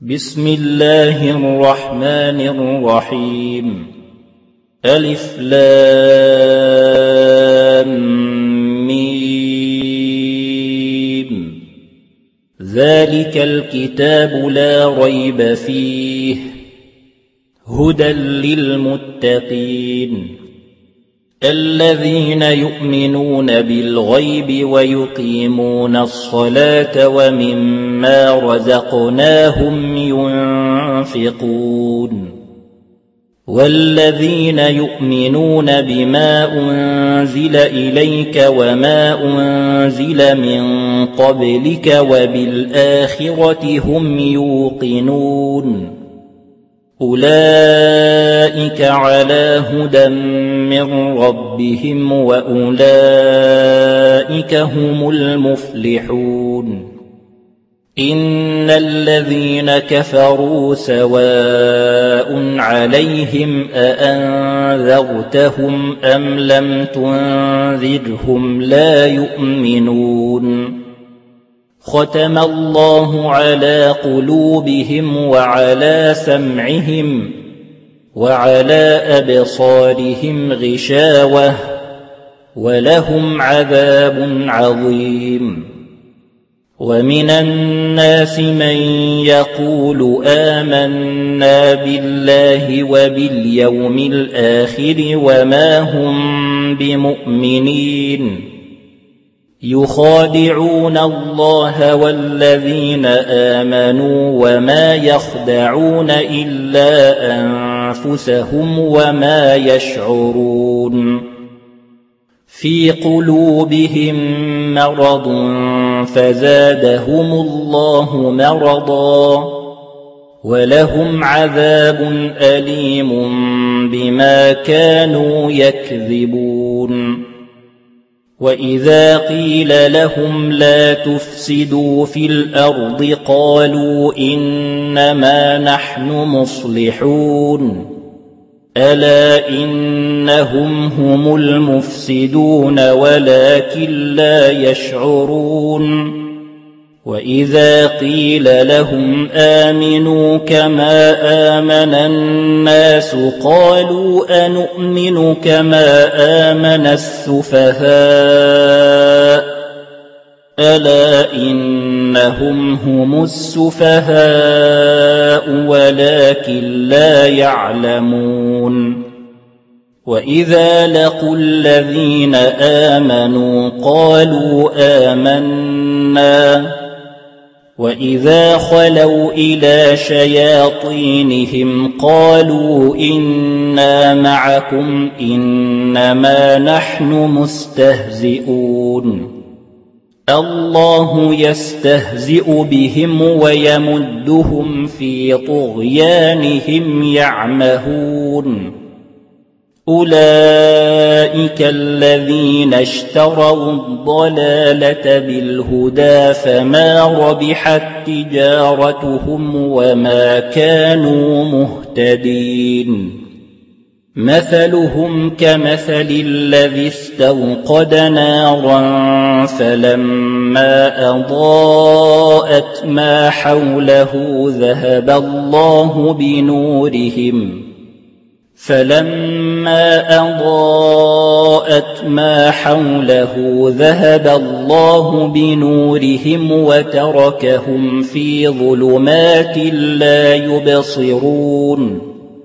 بسم الله الرحمن الرحيم. ألف لام ميم. ذلك الكتاب لا ريب فيه هدى للمتقين الذين يؤمنون بالغيب ويقيمون الصلاة ومما رزقناهم ينفقون والذين يؤمنون بما أنزل إليك وما أنزل من قبلك وبالآخرة هم يوقنون أولئك على هدى من ربهم وأولئك هم المفلحون. إن الذين كفروا سواء عليهم أأنذرتهم أم لم تنذرهم لا يؤمنون. ختم الله على قلوبهم وعلى سمعهم وعلى أبصارهم غشاوة ولهم عذاب عظيم. ومن الناس من يقول آمنا بالله وباليوم الآخر وما هم بمؤمنين يخادعون الله والذين آمنوا وما يخدعون إلا أنفسهم وما يشعرون. في قلوبهم مرض فزادهم الله مرضا ولهم عذاب أليم بما كانوا يكذبون. وإذا قيل لهم لا تفسدوا في الأرض قالوا إنما نحن مصلحون ألا إنهم هم المفسدون ولكن لا يشعرون. وإذا قيل لهم آمنوا كما آمن الناس قالوا أنؤمن كما آمن السفهاء ألا إنهم هم السفهاء ولكن لا يعلمون. وإذا لقوا الذين آمنوا قالوا آمنا وإذا خلوا إلى شياطينهم قالوا إنا معكم إنما نحن مستهزئون. الله يستهزئ بهم ويمدهم في طغيانهم يعمهون. أولئك الذين اشتروا الضلالة بالهدى فما ربحت تجارتهم وما كانوا مهتدين. مثلهم كمثل الذي استوقد نارا فلما أضاءت ما حوله ذهب الله بنورهم وتركهم في ظلمات لا يبصرون.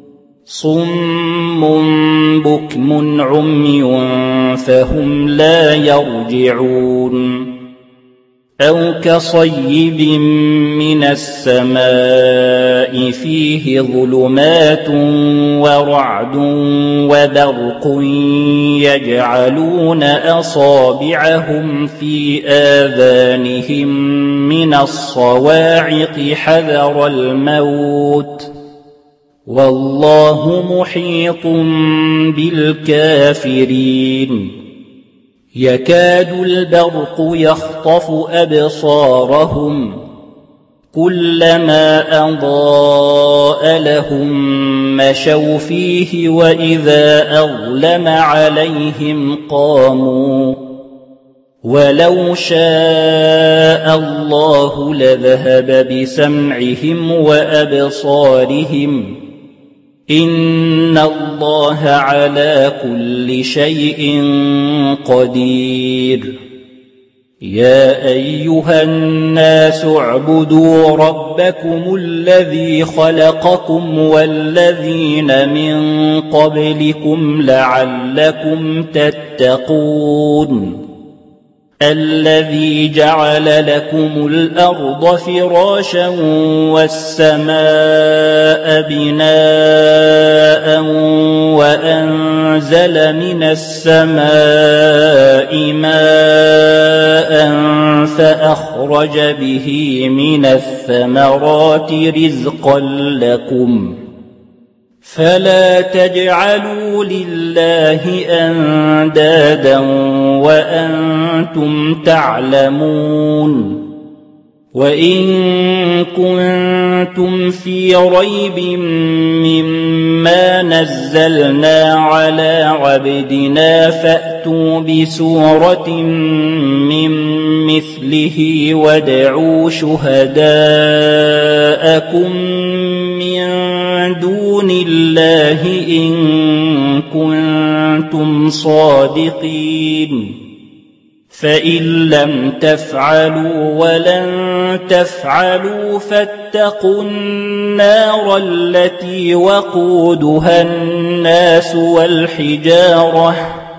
صم بكم عمي فهم لا يرجعون. أو كصيب من السماء فيه ظلمات ورعد وبرق يجعلون أصابعهم في آذانهم من الصواعق حذر الموت والله محيط بالكافرين. يكاد البرق يخطف أبصارهم كلما أضاء لهم مشوا فيه وإذا أظلم عليهم قاموا ولو شاء الله لذهب بسمعهم وأبصارهم إن الله على كل شيء قدير يا أيها الناس اعبدوا ربكم الذي خلقكم والذين من قبلكم لعلكم تتقون الذي جعل لكم الأرض فراشا والسماء بناء وأنزل من السماء ماء فأخرج به من الثمرات رزقا لكم فلا تجعلوا لله أندادا وأنتم تعلمون وإن كنتم في ريب مما نزلنا على عبدنا فأتوا بسورة من مثله وادعوا شهداءكم من دون الله إن كنتم صادقين فإن لم تفعلوا ولن تفعلوا فاتقوا النار التي وقودها الناس والحجارة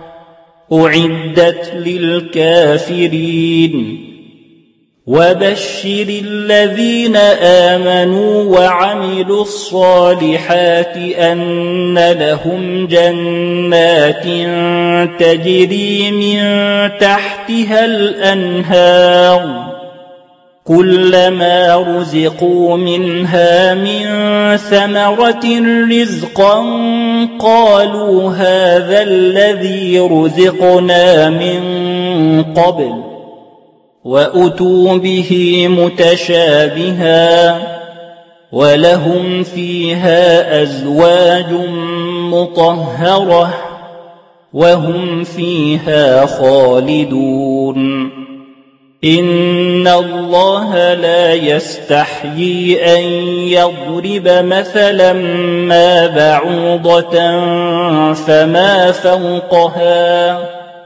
أعدت للكافرين وبشر الذين آمنوا وعملوا الصالحات أن لهم جنات تجري من تحتها الأنهار كلما رزقوا منها من ثمرة رزقا قالوا هذا الذي رزقنا من قبل وأتوا به متشابها ولهم فيها أزواج مطهرة وهم فيها خالدون إن الله لا يستحيي أن يضرب مثلا ما بعوضة فما فوقها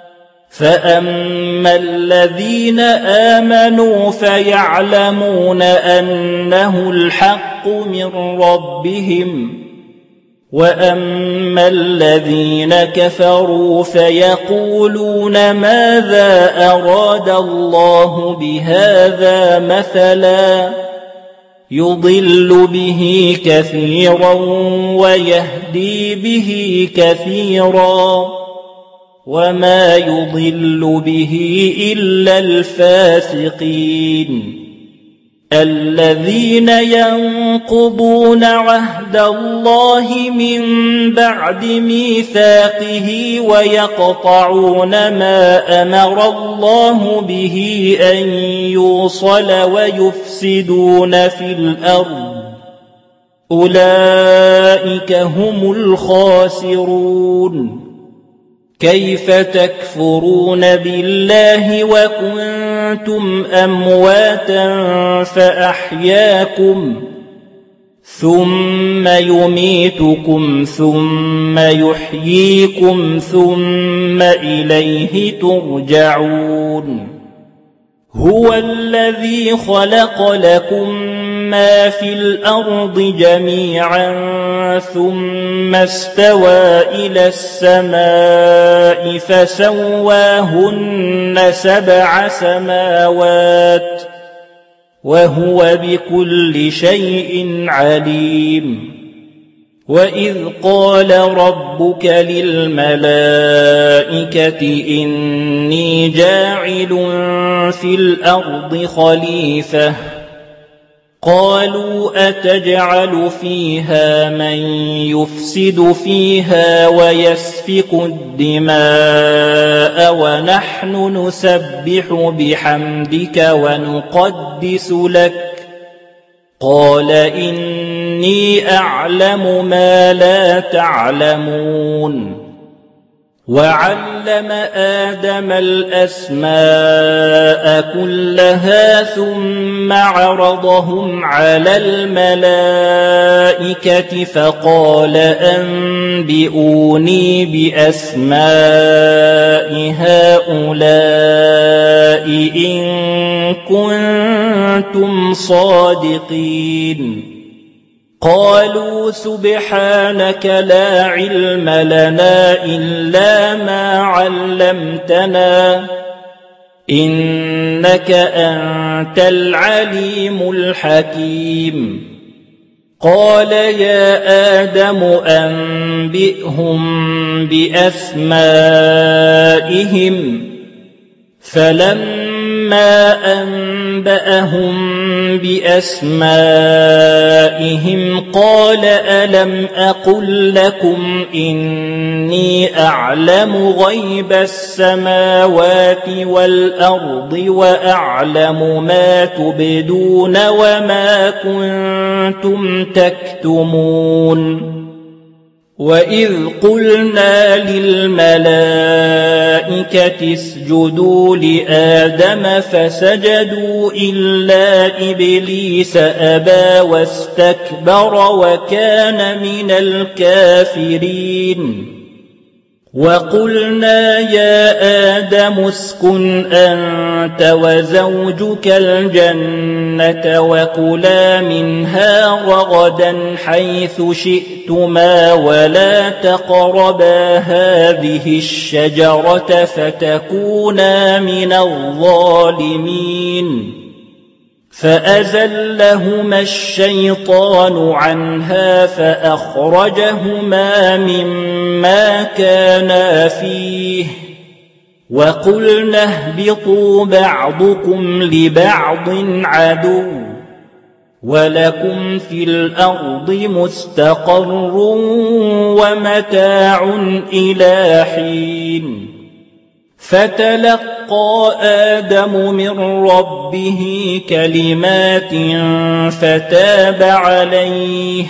فأما الذين آمنوا فيعلمون أنه الحق من ربهم وأما الذين كفروا فيقولون ماذا أراد الله بهذا مثلا يضل به كثيرا ويهدي به كثيرا وما يضل به إلا الفاسقين الذين ينقضون عهد الله من بعد ميثاقه ويقطعون ما أمر الله به أن يوصل ويفسدون في الأرض أولئك هم الخاسرون كيف تكفرون بالله وكنتم أمواتا فأحياكم ثم يميتكم ثم يحييكم ثم إليه ترجعون هو الذي خلق لكم ما في الأرض جميعا ثم استوى إلى السماء فسواهن 7 سماوات وهو بكل شيء عليم وإذ قال ربك للملائكة إني جاعل في الأرض خليفة قالوا أتجعل فيها من يفسد فيها ويسفك الدماء ونحن نسبح بحمدك ونقدس لك قال إني أعلم ما لا تعلمون وعلم آدم الأسماء كلها ثم عرضهم على الملائكة فقال أنبئوني بأسماء هؤلاء إن كنتم صادقين قالوا سبحانك لا علم لنا إلا ما علمتنا إنك أنت العليم الحكيم قال يا آدم أنبئهم بأسمائهم فلما أنبأهم بأسمائهم قال ألم أقل لكم إني أعلم غيب السماوات والأرض وأعلم ما تبدون وما كنتم تكتمون وإذ قلنا للملائكة اسجدوا لآدم فسجدوا إلا إبليس أبى واستكبر وكان من الكافرين وقلنا يا آدم اسكن أنت وزوجك الجنة وكلا منها رغدا حيث شئتما ولا تقربا هذه الشجرة فتكونا من الظالمين فأزلهما الشيطان عنها فأخرجهما مما كانا فيه وقلنا اهبطوا بعضكم لبعض عدو ولكم في الأرض مستقر ومتاع إلى حين فتلقى آدم من ربه كلمات فتاب عليه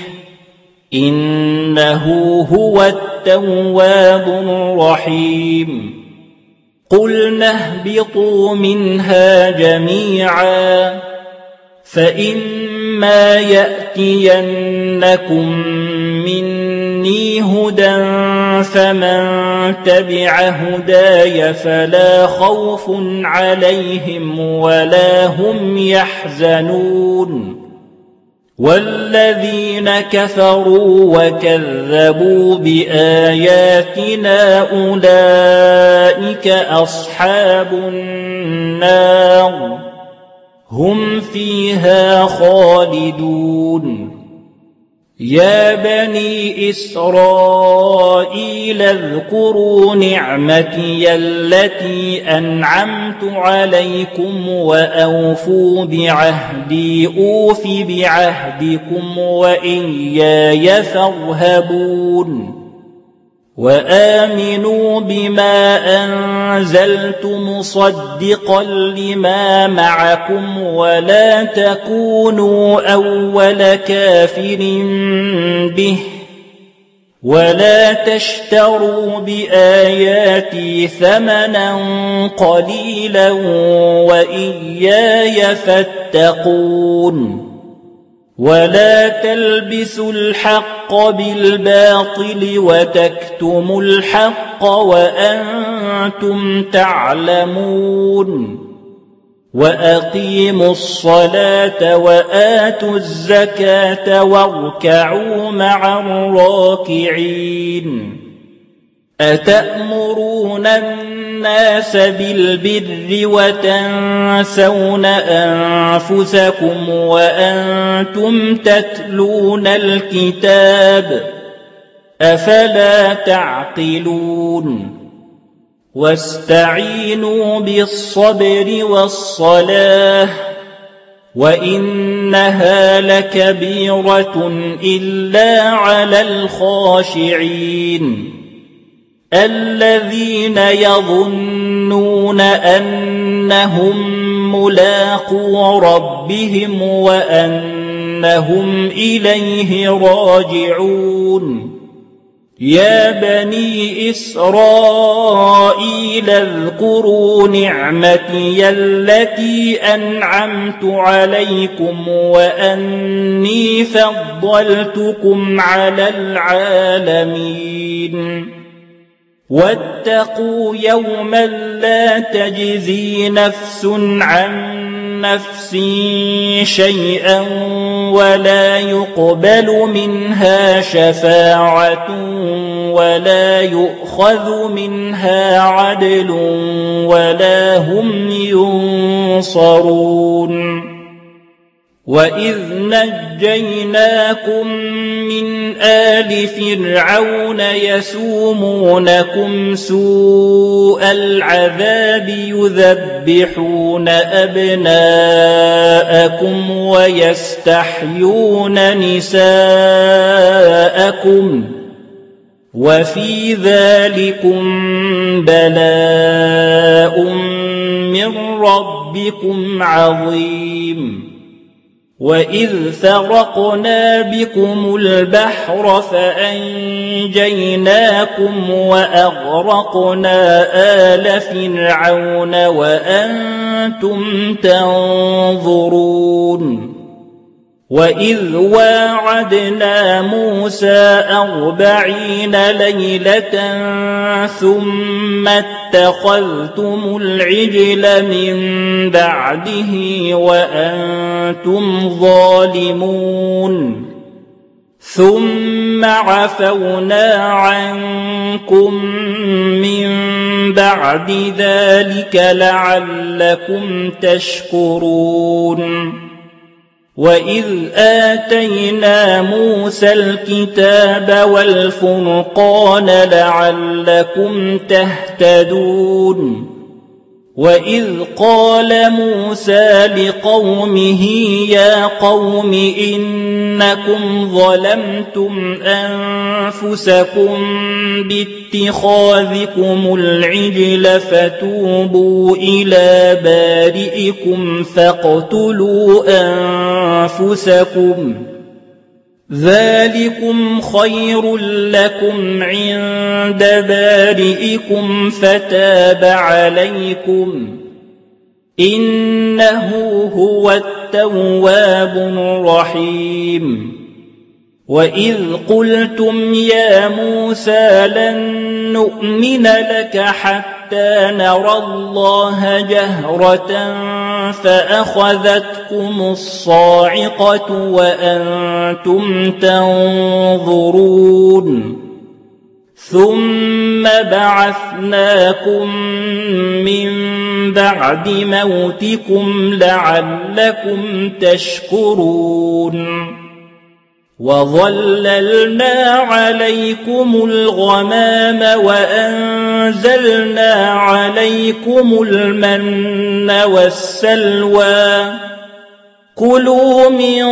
إنه هو التواب الرحيم قلنا اهبطوا منها جميعا فإما يأتينكم مني هدى فمن تبع هداي فلا خوف عليهم ولا هم يحزنون والذين كفروا وكذبوا بآياتنا أولئك أصحاب النار هم فيها خالدون يا بني إسرائيل اذكروا نعمتي التي أنعمت عليكم وأوفوا بعهدي أوف بعهدكم وإياي فارهبون وآمنوا بما أنزلت مصدقا لما معكم ولا تكونوا أول كافر به ولا تشتروا بآياتي ثمنا قليلا وإياي فاتقون ولا تلبسوا الحق بالباطل وتكتموا الحق وأنتم تعلمون وأقيموا الصلاة وآتوا الزكاة واركعوا مع الراكعين أتأمرون الناس بالبر وتنسون أنفسكم وأنتم تتلون الكتاب أفلا تعقلون واستعينوا بالصبر والصلاة وإنها لكبيرة إلا على الخاشعين الذين يظنون أنهم ملاقو ربهم وأنهم إليه راجعون يا بني إسرائيل اذكروا نعمتي التي أنعمت عليكم وأني فضلتكم على العالمين واتقوا يوما لا تجزي نفس عن نفس شيئا ولا يقبل منها شفاعة ولا يؤخذ منها عدل ولا هم ينصرون وإذ نجيناكم من آل فرعون يسومونكم سوء العذاب يذبحون أبناءكم ويستحيون نساءكم وفي ذلكم بلاء من ربكم عظيم وإذ فرقنا بكم البحر فأنجيناكم وأغرقنا آل فرعون وأنتم تنظرون وإذ واعدنا موسى 40 ليلة ثم اتخذتم العجل من بعده وأنتم ظالمون ثم عفونا عنكم من بعد ذلك لعلكم تشكرون وإذ آتينا موسى الكتاب والفرقان لعلكم تهتدون وإذ قال موسى لقومه يا قوم إنكم ظلمتم أنفسكم باتخاذكم العجل فتوبوا إلى بارئكم فاقتلوا أنفسكم ذلكم خير لكم عند بارئكم فتاب عليكم إنه هو التواب الرحيم وإذ قلتم يا موسى لن نؤمن لك حتى نرى الله جهرة فأخذتكم الصاعقة وأنتم تنظرون ثم بعثناكم من بعد موتكم لعلكم تشكرون وظللنا عليكم الغمام وأنزلنا عليكم المن والسلوى كلوا من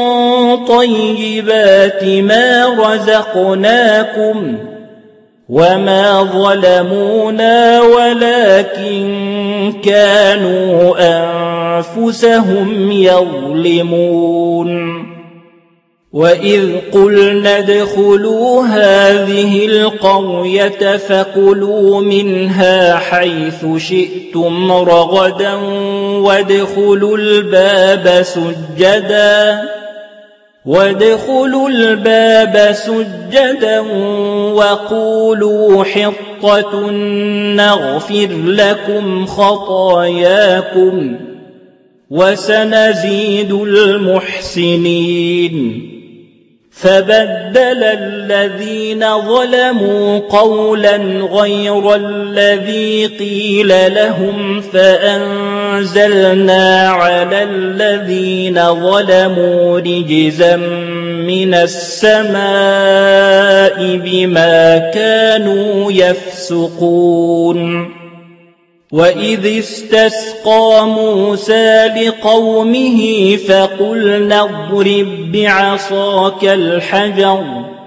طيبات ما رزقناكم وما ظلمونا ولكن كانوا أنفسهم يظلمون وإذ قلنا ادخلوا هذه القرية فكلوا منها حيث شئتم رغدا وادخلوا الباب سجدا وقولوا حطة نغفر لكم خطاياكم وسنزيد المحسنين فبدل الذين ظلموا قولا غير الذي قيل لهم فأنزلنا على الذين ظلموا رجزا من السماء بما كانوا يفسقون وإذ استسقى موسى لقومه فقلنا اضرب بعصاك الحجر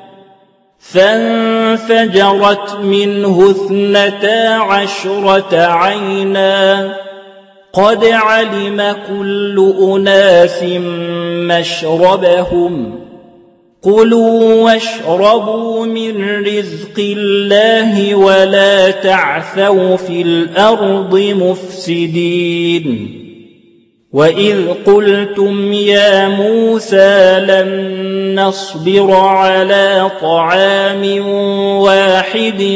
فانفجرت منه 12 عينا قد علم كل أناس مشربهم كلوا واشربوا من رزق الله ولا تعثوا في الأرض مفسدين وإذ قلتم يا موسى لن نصبر على طعام واحد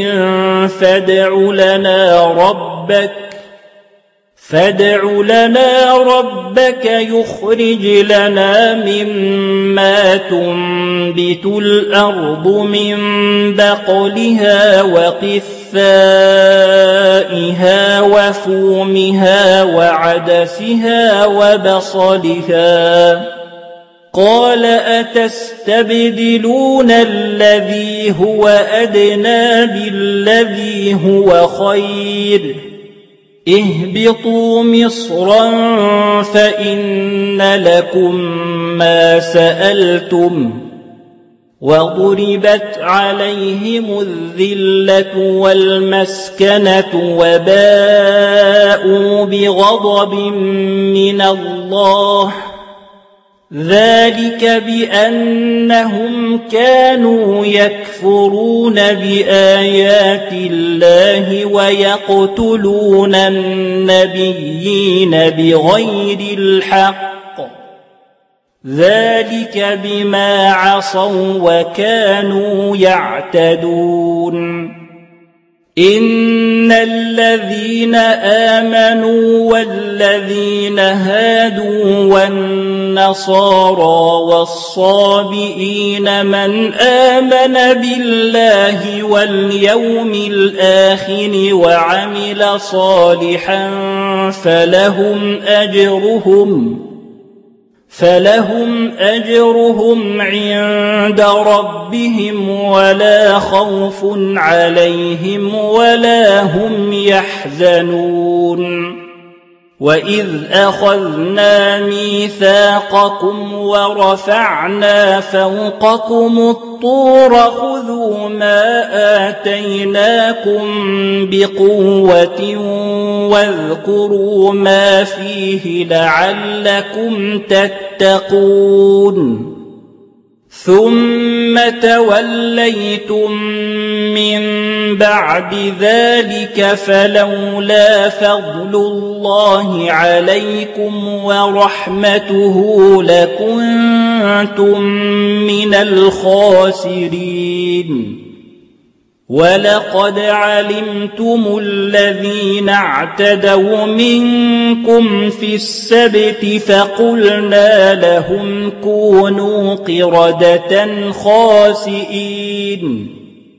فادع لنا ربك يخرج لنا مما تنبت الأرض من بقلها وقثائها وفومها وعدسها وبصلها قال أتستبدلون الذي هو أدنى بالذي هو خير اهبطوا مصرا فإن لكم ما سألتم وضربت عليهم الذلة والمسكنة وباءوا بغضب من الله ذلك بأنهم كانوا يكفرون بآيات الله ويقتلون النبيين بغير الحق ذلك بما عصوا وكانوا يعتدون إن الذين آمنوا والذين هادوا والنصارى والصابئين من آمن بالله واليوم الآخر وعمل صالحا فلهم أجرهم عند ربهم ولا خوف عليهم ولا هم يحزنون وإذ أخذنا ميثاقكم ورفعنا فوقكم الطور خذوا ما آتيناكم بقوة واذكروا ما فيه لعلكم تتقون ثم توليتم من بعد ذلك فلولا فضل الله عليكم ورحمته لكنتم من الخاسرين ولقد علمتم الذين اعتدوا منكم في السبت فقلنا لهم كونوا قردة خاسئين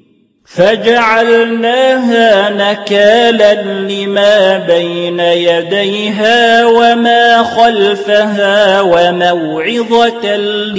فجعلناها نكالا لما بين يديها وما خلفها وموعظة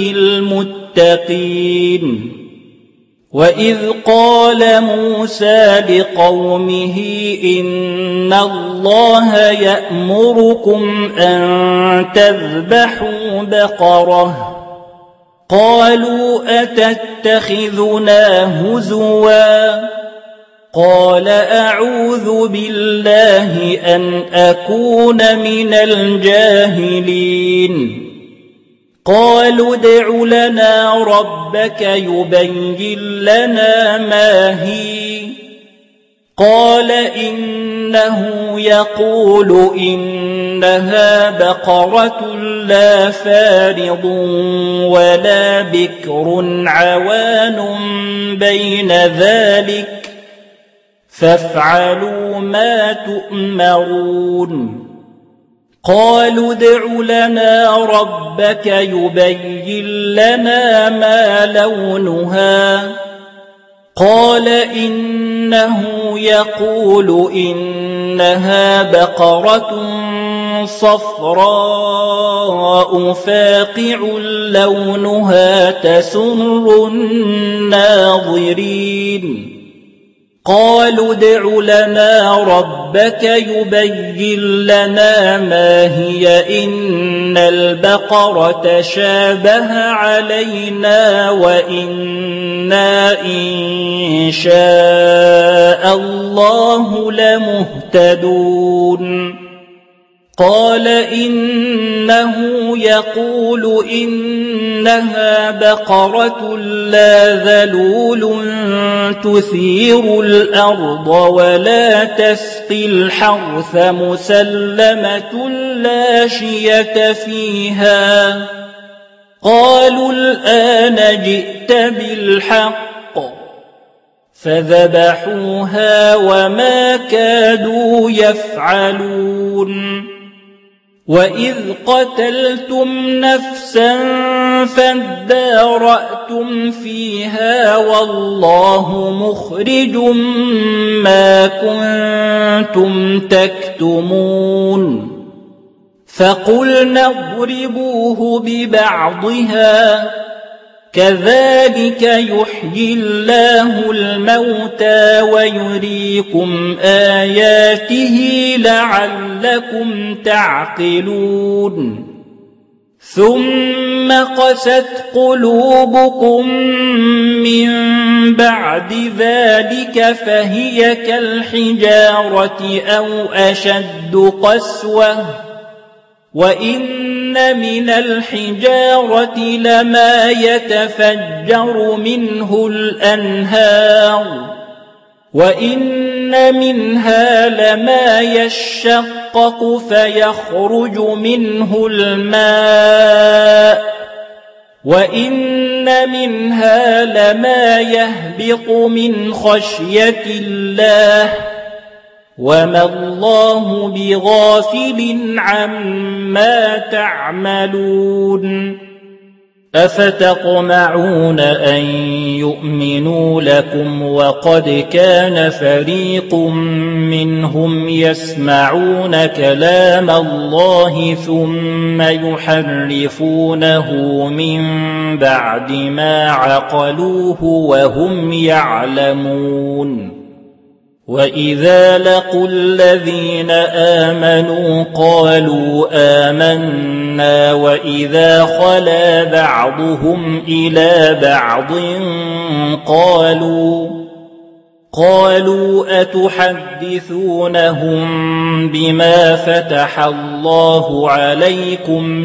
للمتقين وإذ قال موسى لقومه إن الله يأمركم أن تذبحوا بقرة قالوا أتتخذنا هزوا قال أعوذ بالله أن أكون من الجاهلين قالوا ادع لنا ربك يبين لنا ما هي قال إنه يقول إنها بقرة لا فارض ولا بكر عوان بين ذلك فافعلوا ما تؤمرون قالوا ادع لنا ربك يبين لنا ما لونها قال إنه يقول إنها بقرة صفراء فاقع لونها تسر الناظرين قالوا ادع لنا ربك يبين لنا ما هي إن البقرة شابه علينا وإنا إن شاء الله لمهتدون قال إنه يقول إنها بقرة لا ذلول تثير الأرض ولا تسقي الحرث مسلمة لا شية فيها. قالوا الآن جئت بالحق فذبحوها وما كادوا يفعلون. وإذ قتلتم نفسا فادارأتم فيها والله مخرج ما كنتم تكتمون. فقلنا اضربوه ببعضها كذلك يحيي الله الموتى ويريكم آياته لعلكم تعقلون. ثم قست قلوبكم من بعد ذلك فهي كالحجارة أو أشد قسوة وإن من الحجارة لما يتفجر منه الأنهار وإن منها لما يشقق فيخرج منه الماء وإن منها لما يهبط من خشية الله وما الله بغافل عما تعملون. أفتطمعون أن يؤمنوا لكم وقد كان فريق منهم يسمعون كلام الله ثم يحرفونه من بعد ما عقلوه وهم يعلمون. وإذا لقوا الذين آمنوا قالوا آمنا وإذا خلا بعضهم إلى بعض قالوا أتحدثونهم بما فتح الله عليكم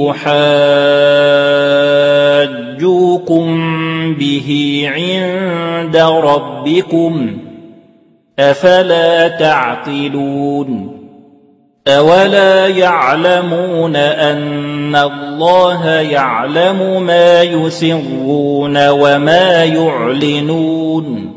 ليحاجوكم به عند ربكم أفلا تعقلون. أولا يعلمون أن الله يعلم ما يسرون وما يعلنون.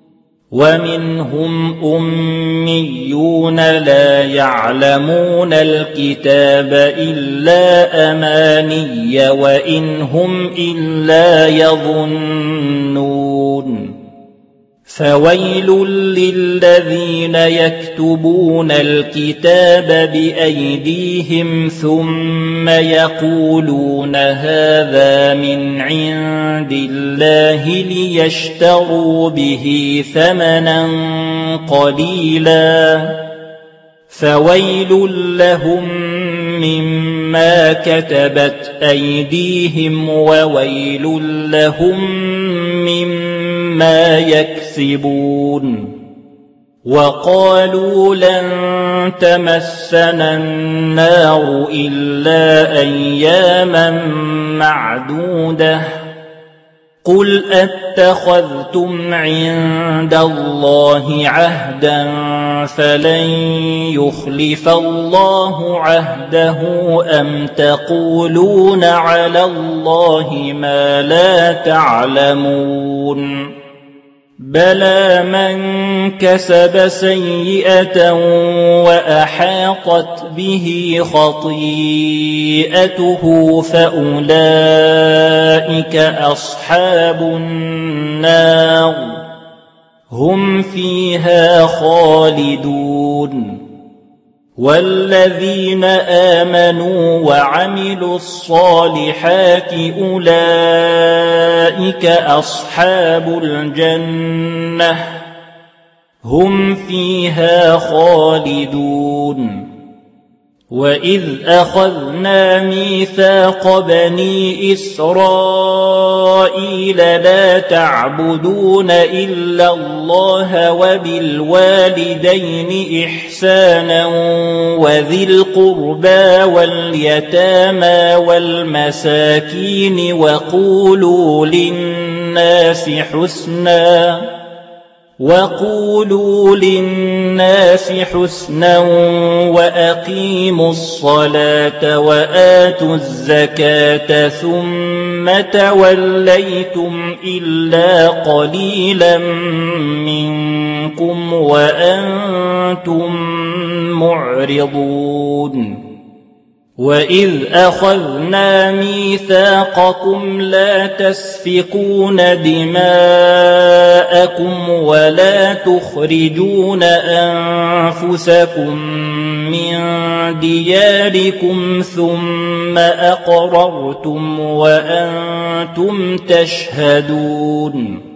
ومنهم أميون لا يعلمون الكتاب إلا أماني وإن هم إلا يظنون. فويل للذين يكتبون الكتاب بأيديهم ثم يقولون هذا من عند الله ليشتروا به ثمنا قليلا فويل لهم مما كتبت أيديهم وويل لهم مما يكسبون. وقالوا لن تمسنا النار إلا أياما معدودة قل أتخذتم عند الله عهدا فلن يخلف الله عهده أم تقولون على الله ما لا تعلمون. بلى من كسب سيئة وأحاطت به خطيئته فأولئك أصحاب النار هم فيها خالدون. والذين آمنوا وعملوا الصالحات أولئك أصحاب الجنة هم فيها خالدون. وإذ أخذنا ميثاق بني إسرائيل إسرائيل لا تعبدون إلا الله وبالوالدين إحسانا وذي القربى واليتامى والمساكين وقولوا للناس حسنا وأقيموا الصلاة وآتوا الزكاة ثم توليتم إلا قليلا منكم وأنتم معرضون وإذ أخذنا ميثاقكم لا تسفكون دماءكم ولا تخرجون أنفسكم من دياركم ثم أقررتم وأنتم تشهدون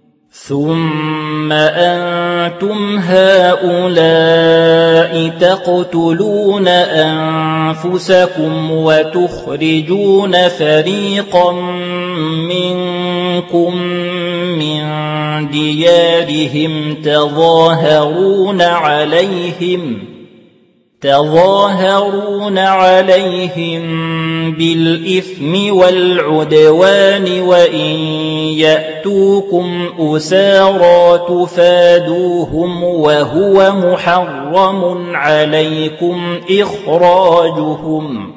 ثم أنتم هؤلاء تقتلون أنفسكم وتخرجون فريقا منكم من ديارهم تظاهرون عليهم بالإثم والعدوان وإن يأتوكم أسارى تفادوهم وهو محرم عليكم إخراجهم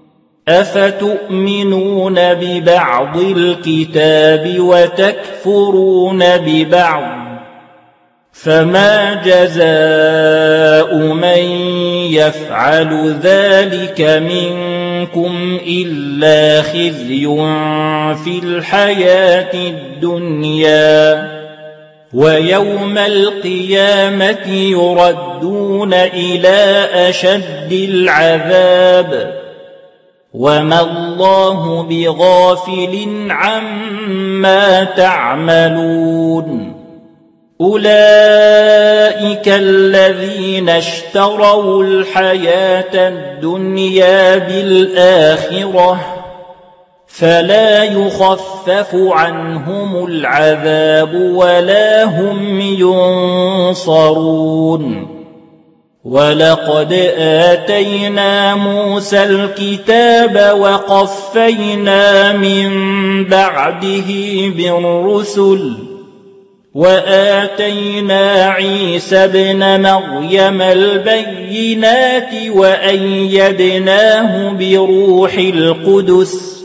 أفتؤمنون ببعض الكتاب وتكفرون ببعض فما جزاء من يفعل ذلك منكم إلا خزي في الحياة الدنيا ويوم القيامة يردون إلى أشد العذاب وما الله بغافل عما تعملون أولئك الذين اشتروا الحياة الدنيا بالآخرة فلا يخفف عنهم العذاب ولا هم ينصرون ولقد آتينا موسى الكتاب وقفينا من بعده بالرسل وآتينا عيسى ابن مريم البينات وأيدناه بروح القدس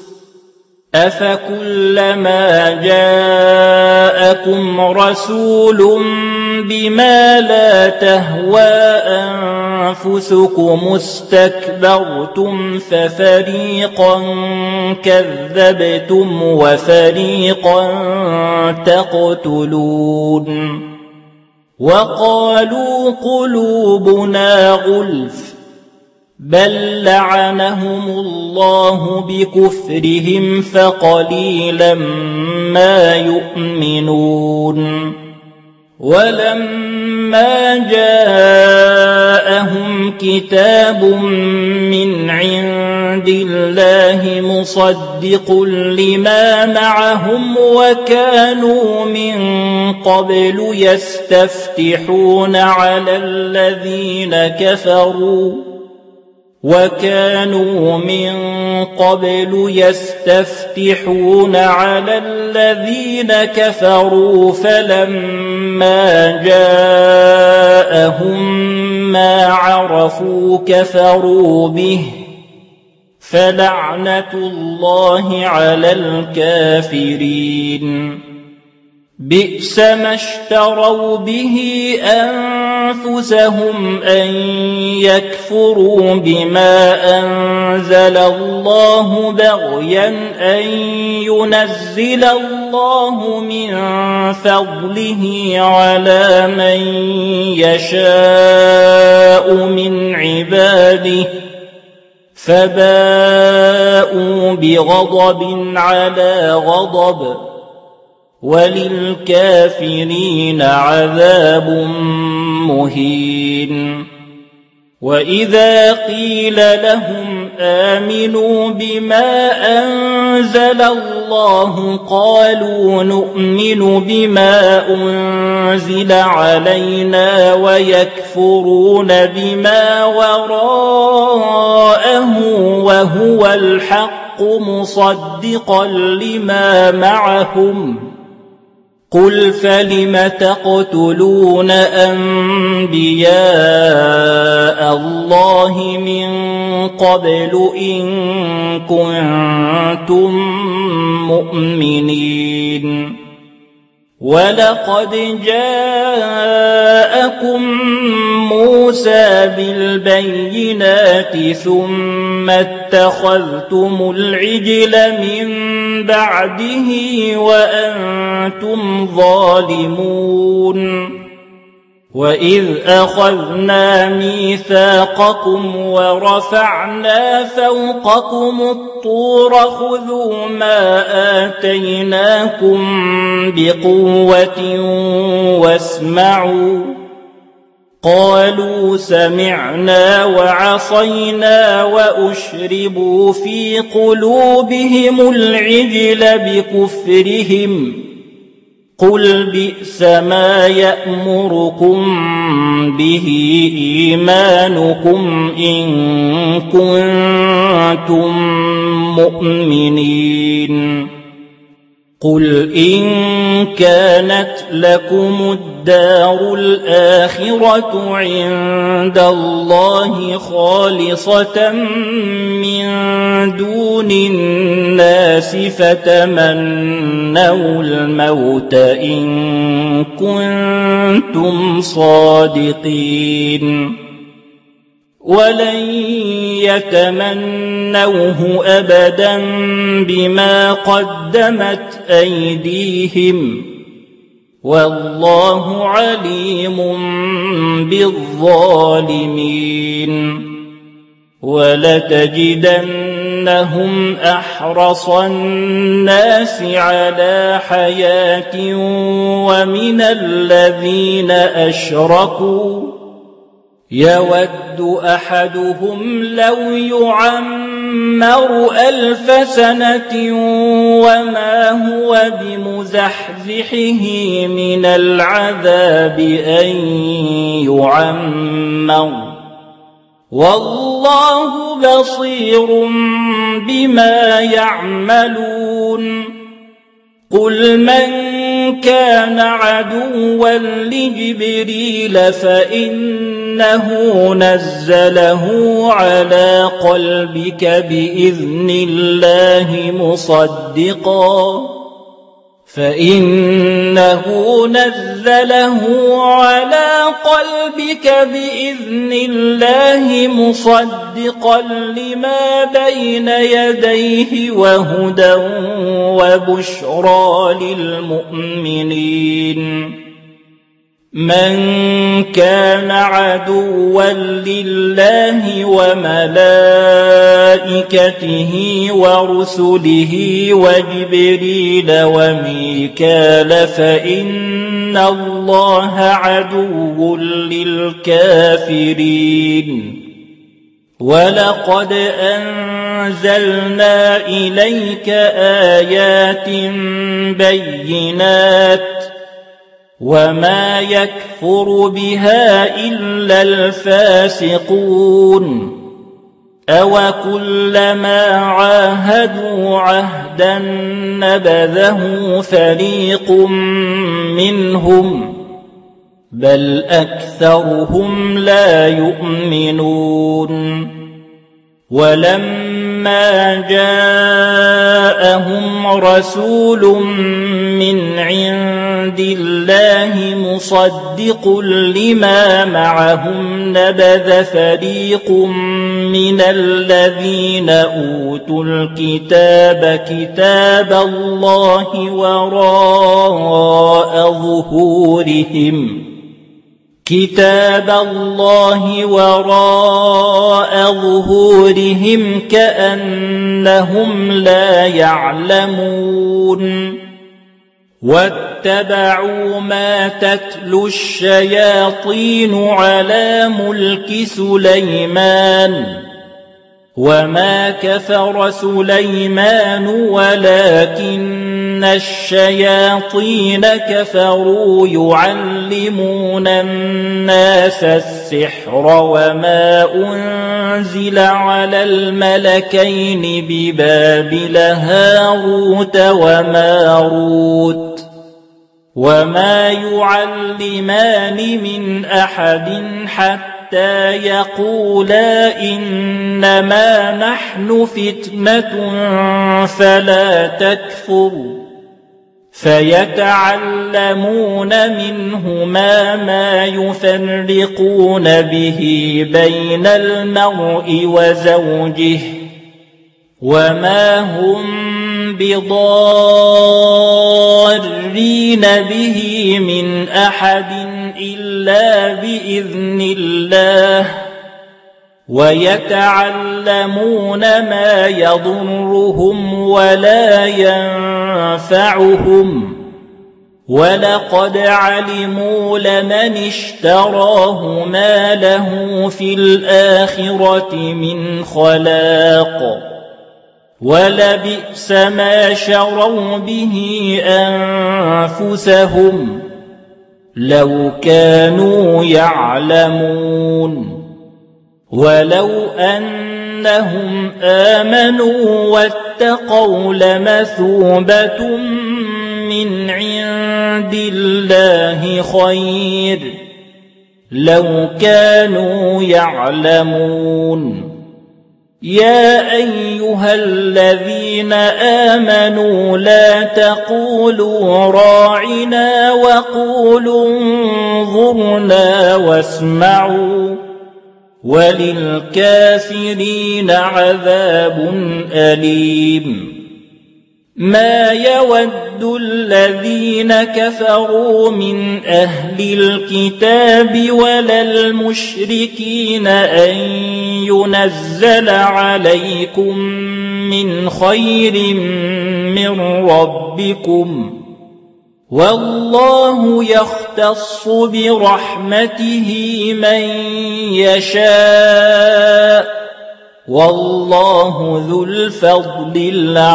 أفكلما جاءكم رسول بما لا تهوى أنفسكم استكبرتم ففريقا كذبتم وفريقا تقتلون وقالوا قلوبنا غلف بل لعنهم الله بكفرهم فقليلا ما يؤمنون ولما جاءهم كتاب من عند الله مصدق لما معهم وكانوا من قبل يستفتحون على الذين كفروا فلما جاءهم ما عرفوا كفروا به فلعنة الله على الكافرين بئس ما اشتروا به أنفسهم أن يكفروا بما أنزل الله بغيا أن ينزل الله من فضله على من يشاء من عباده فباءوا بغضب على غضب وللكافرين عذاب مهين وإذا قيل لهم آمنوا بما أنزل الله قالوا نؤمن بما أنزل علينا ويكفرون بما وراءه وهو الحق مصدقا لما معهم قل فلم تقتلون أنبياء الله من قبل إن كنتم مؤمنين ولقد جاءكم موسى بالبينات ثم اتخذتم العجل من بعده وأنتم ظالمون وإذ أخذنا ميثاقكم ورفعنا فوقكم الطور خذوا ما آتيناكم بقوة واسمعوا قالوا سمعنا وعصينا وأشربوا في قلوبهم العجل بكفرهم قل بئس ما يأمركم به إيمانكم إن كنتم مؤمنين قل إن كانت لكم الدار الآخرة عند الله خالصة من دون الناس فتمنوا الموت إن كنتم صادقين ولن يتمنوه أبدا بما قدمت أيديهم والله عليم بالظالمين ولتجدنهم أحرص الناس على حياة ومن الذين أشركوا يود أحدهم لو يعمر 1000 سنة وما هو بمزحزحه من العذاب أن يعمر والله بصير بما يعملون قل من كان عدوا لجبريل فإنه نزله على قلبك بإذن الله مصدقا لما بين يديه وهدى وبشرى للمؤمنين من كان عدوا لله وملائكته ورسله وجبريل وميكال فإن الله عدو للكافرين ولقد أنزلنا إليك آيات بينات وما يكفر بها إلا الفاسقون أوكلما عاهدوا عهدا نبذه فريق منهم بل أكثرهم لا يؤمنون ولما جاءهم رسول من عند الله مصدق لما معهم نبذ فريق من الذين أوتوا الكتاب كتاب الله وراء ظهورهم كأنهم لا يعلمون واتبعوا ما تتلو الشياطين على ملك سليمان وما كفر سليمان ولكن الشياطين كفروا يعلمون الناس السحر وما أنزل على الملكين ببابل هاروت وماروت وما يعلمان من أحد حتى يقولا إنما نحن فتنة فلا تكفر فيتعلمون منهما ما يفرقون به بين المرء وزوجه وما هم بضارين به من أحد إلا بإذن الله ويتعلمون ما يضرهم ولا ينفعهم ولقد علموا لمن اشتراه ما له في الآخرة من خلاق ولبئس ما شروا به أنفسهم لو كانوا يعلمون ولو أنهم آمنوا واتقوا لمثوبة من عند الله خير لو كانوا يعلمون يا أيها الذين آمنوا لا تقولوا راعنا وقولوا انظرنا واسمعوا وللكافرين عذاب أليم ما يود الذين كفروا من أهل الكتاب ولا المشركين أن ينزل عليكم من خير من ربكم والله يختص برحمته من يشاء والله ذو الفضل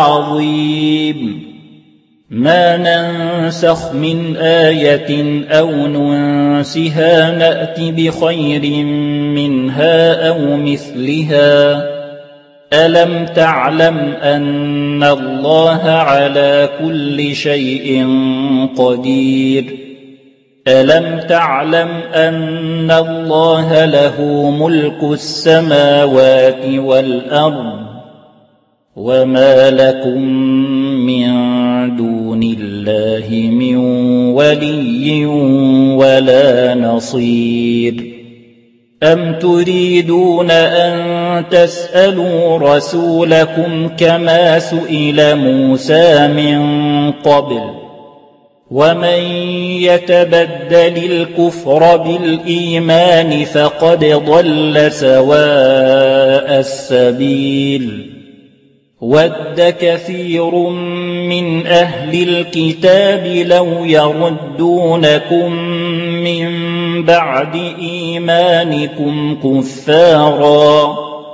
العظيم ما ننسخ من آية أو ننسها نأت بخير منها أو مثلها ألم تعلم أن الله على كل شيء قدير ألم تعلم أن الله له ملك السماوات والأرض وما لكم من دون الله من ولي ولا نصير أم تريدون أن تسألوا رسولكم كما سئل موسى من قبل ومن يتبدل الكفر بالإيمان فقد ضل سواء السبيل ود كثير من أهل الكتاب لو يردونكم من بعد إيمانكم كفارا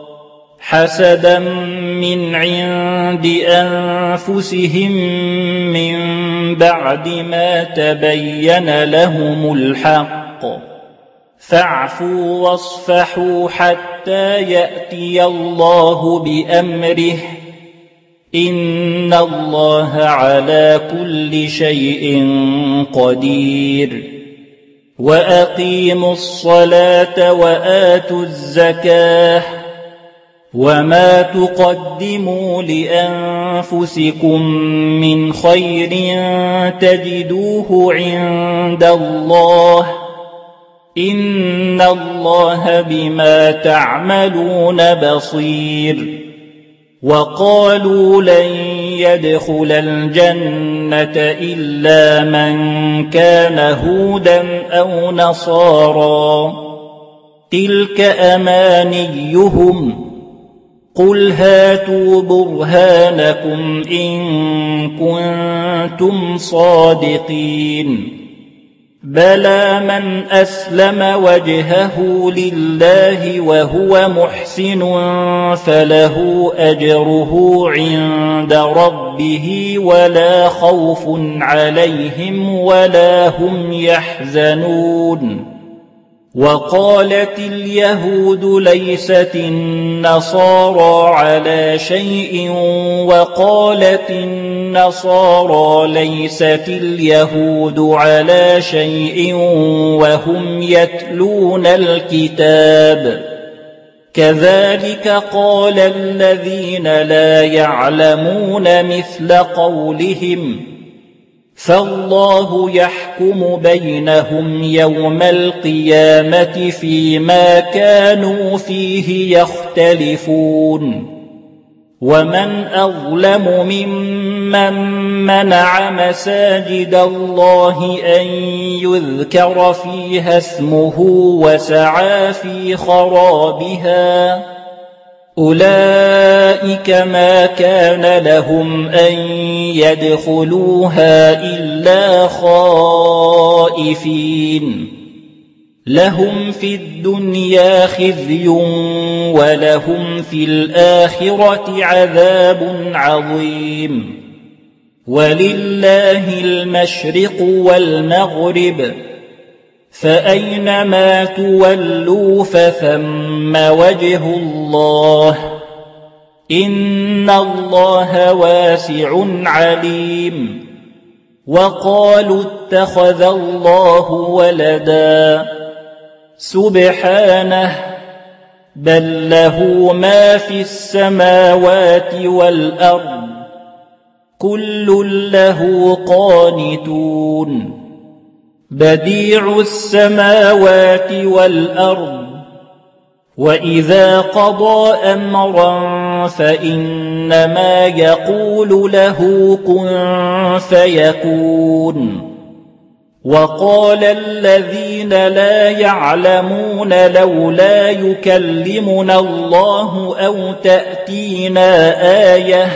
حسدا من عند أنفسهم من بعد ما تبين لهم الحق فاعفوا واصفحوا حتى يأتي الله بأمره إن الله على كل شيء قدير وأقيموا الصلاة وآتوا الزكاة وما تقدموا لأنفسكم من خير تجدوه عند الله إن الله بما تعملون بصير وقالوا لن يدخل الجنة إلا من كان هودا أو نصارا تلك أمانيهم قل هاتوا برهانكم إن كنتم صادقين بلى من أسلم وجهه لله وهو محسن فله أجره عند ربه ولا خوف عليهم ولا هم يحزنون. وقالت اليهود ليست النصارى على شيء وقالت النصارى ليست اليهود على شيء وهم يتلون الكتاب كذلك قال الذين لا يعلمون مثل قولهم فالله يحكم بينهم يوم القيامة فيما كانوا فيه يختلفون. ومن أظلم ممن منع مساجد الله أن يذكر فيها اسمه وسعى في خرابها أولئك ما كان لهم أن يدخلوها إلا خائفين لهم في الدنيا خزي ولهم في الآخرة عذاب عظيم. ولله المشرق والمغرب فأينما تولوا فثم وجه الله إن الله واسع عليم. وقالوا اتخذ الله ولدا سبحانه بل له ما في السماوات والأرض كل له قانتون. بديع السماوات والأرض وإذا قضى أمرا فإنما يقول له كن فيكون. وقال الذين لا يعلمون لولا يكلمنا الله أو تأتينا آية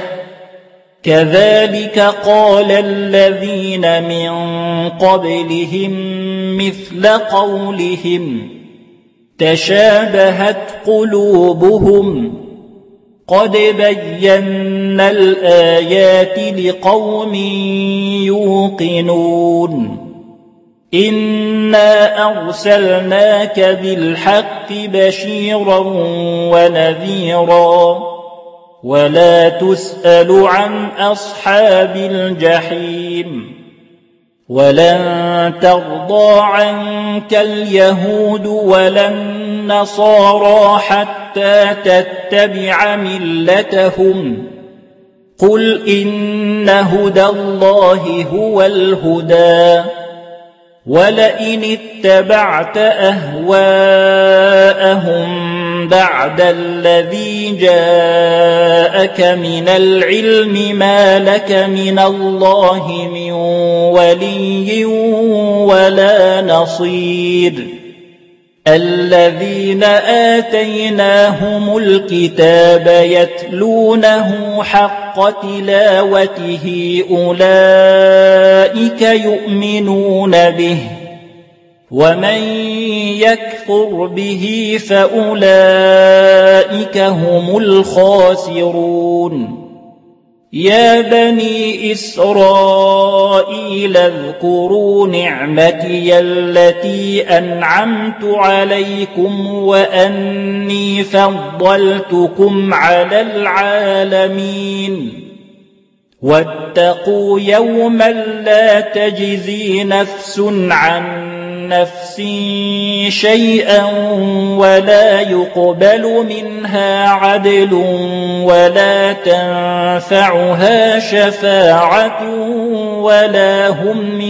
كذلك قال الذين من قبلهم مثل قولهم تشابهت قلوبهم قد بينا الآيات لقوم يوقنون. إنا أرسلناك بالحق بشيرا ونذيرا ولا تسأل عن أصحاب الجحيم. ولن ترضى عنك اليهود ولا النصارى حتى تتبع ملتهم قل إن هدى الله هو الهدى ولئن اتبعت أهواءهم بعد الذي جاءك من العلم ما لك من الله من ولي ولا نصير. الذين آتيناهم الكتاب يتلونه حق تلاوته أولئك يؤمنون به ومن يكفر به فأولئك هم الخاسرون. يا بني إسرائيل اذكروا نعمتي التي أنعمت عليكم وأني فضلتكم على العالمين. واتقوا يوما لا تجزي نفس عن نفس شيئا ولا يقبل منها عدل ولا تنفعها شفاعة ولا هم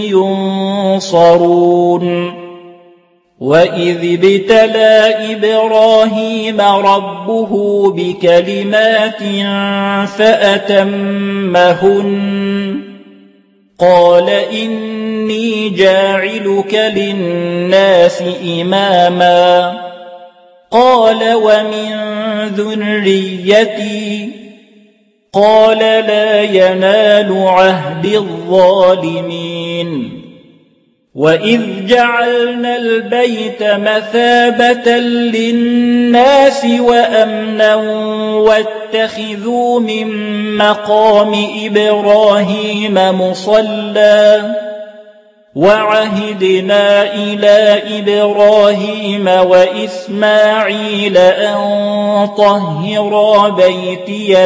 ينصرون. وإذ ابتلى إبراهيم ربه بكلمات فأتمهن قال إني جاعلك للناس إماما قال ومن ذريتي قال لا ينال عهد الظالمين. وإذ جعلنا البيت مثابة للناس وأمنا واتخذوا من مقام إبراهيم مصلى وعهدنا إلى إبراهيم وإسماعيل أن طهرا بيتي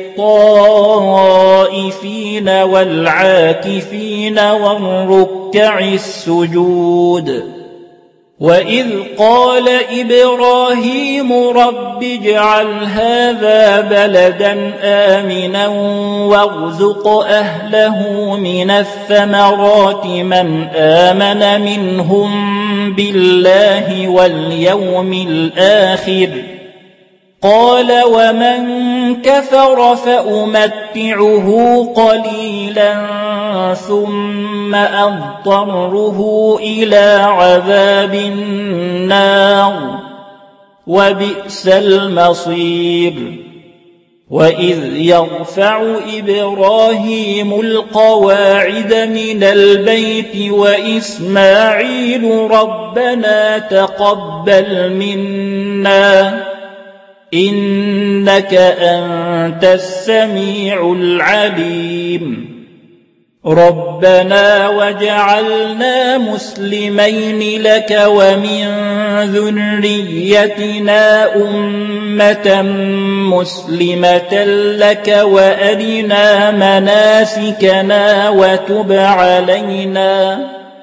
للطائفين والعاكفين والركع السجود وإذ قال إبراهيم رب اجعل هذا بلدا آمنا وارزق أهله من الثمرات من آمن منهم بالله واليوم الآخر قال ومن كفر فأمتعه قليلا ثم أضطره إلى عذاب النار وبئس المصير وإذ يرفع إبراهيم القواعد من البيت وإسماعيل ربنا تقبل منا إنك أنت السميع العليم ربنا وجعلنا مسلمين لك ومن ذريتنا أمة مسلمة لك وأرنا مناسكنا وتب علينا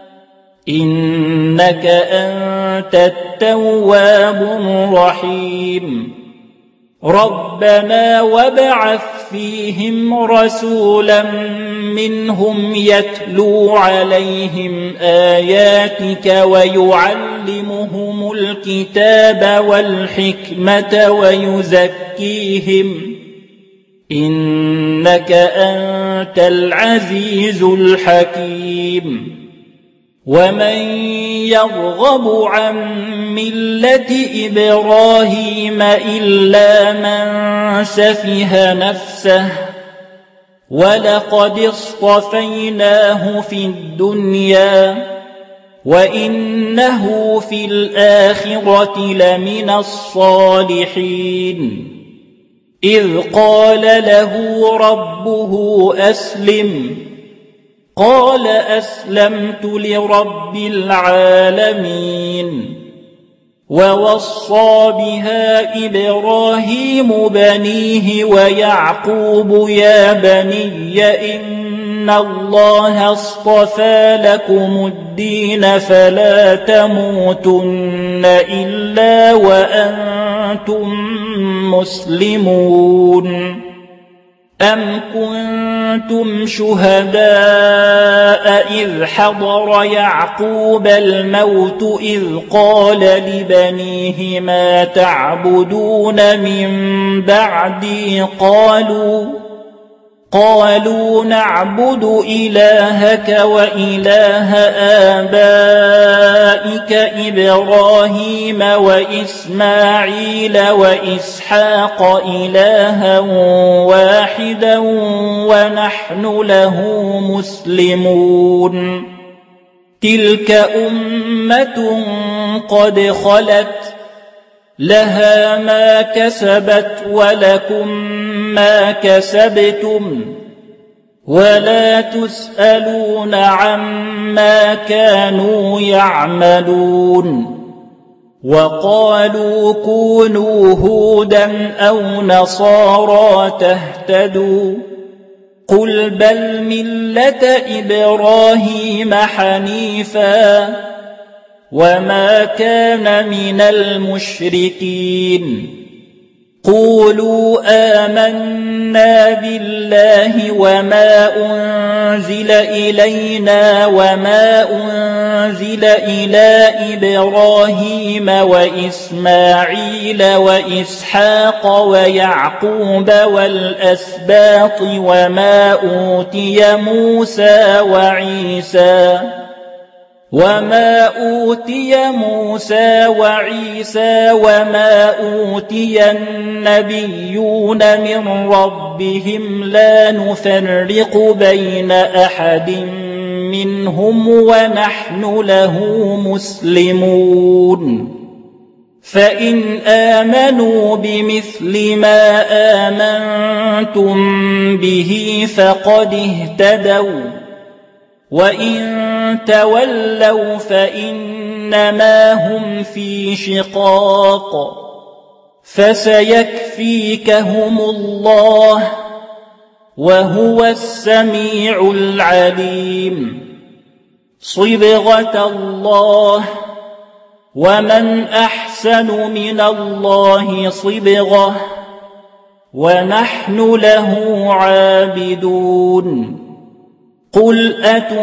إنك أنت التواب الرحيم ربنا وابعث فيهم رسولا منهم يتلو عليهم آياتك ويعلمهم الكتاب والحكمة ويزكيهم إنك أنت العزيز الحكيم ومن يرغب عن ملة إبراهيم إلا من سفه نفسه ولقد اصطفيناه في الدنيا وإنه في الآخرة لمن الصالحين إذ قال له ربه أسلم قال أسلمت لرب العالمين ووصى بها إبراهيم بنيه ويعقوب يا بني إن الله اصطفى لكم الدين فلا تموتن إلا وأنتم مسلمون أم كنتم شهداء إذ حضر يعقوب الموت إذ قال لبنيه ما تعبدون من بعدي قالوا نعبد إلهك وإله آبائك إبراهيم وإسماعيل وإسحاق إلها واحدا ونحن له مسلمون تلك أمة قد خلت لها ما كسبت ولكم ما كسبتم ولا تسألون عما كانوا يعملون وقالوا كونوا هودا أو نصارى تهتدوا قل بل ملة إبراهيم حنيفا وما كان من المشركين قولوا آمنا بالله وما أنزل إلينا وما أنزل إلى إبراهيم وإسماعيل وإسحاق ويعقوب والأسباط وما أوتي موسى وعيسى وما أوتي موسى وعيسى وما أوتي النبيون من ربهم لا نفرق بين أحد منهم ونحن له مسلمون فإن آمنوا بمثل ما آمنتم به فقد اهتدوا وإن تولوا فإنما هم في شقاق فسيكفيكهم الله وهو السميع العليم صبغة الله ومن أحسن من الله صبغة ونحن له عابدون قل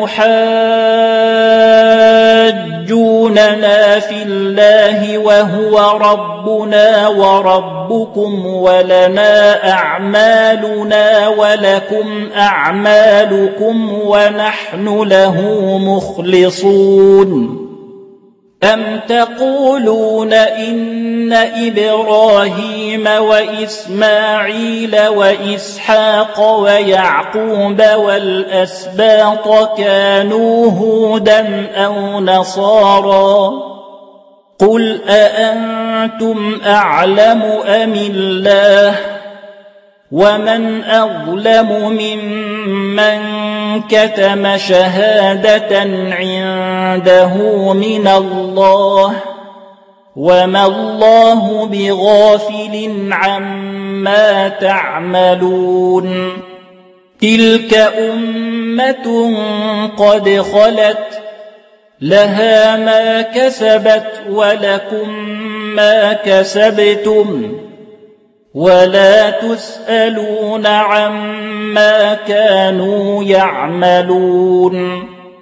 أتحاجوننا في الله وهو ربنا وربكم ولنا أعمالنا ولكم أعمالكم ونحن له مخلصون أم تقولون إن إبراهيم وإسماعيل وإسحاق ويعقوب والأسباط كانوا هودا أو نصارى قل أأنتم أعلم أم الله ومن أظلم ممن كتم شهادة عنده من الله وما الله بغافل عما تعملون تلك أمة قد خلت لها ما كسبت ولكم ما كسبتم ولا تسألون عما كانوا يعملون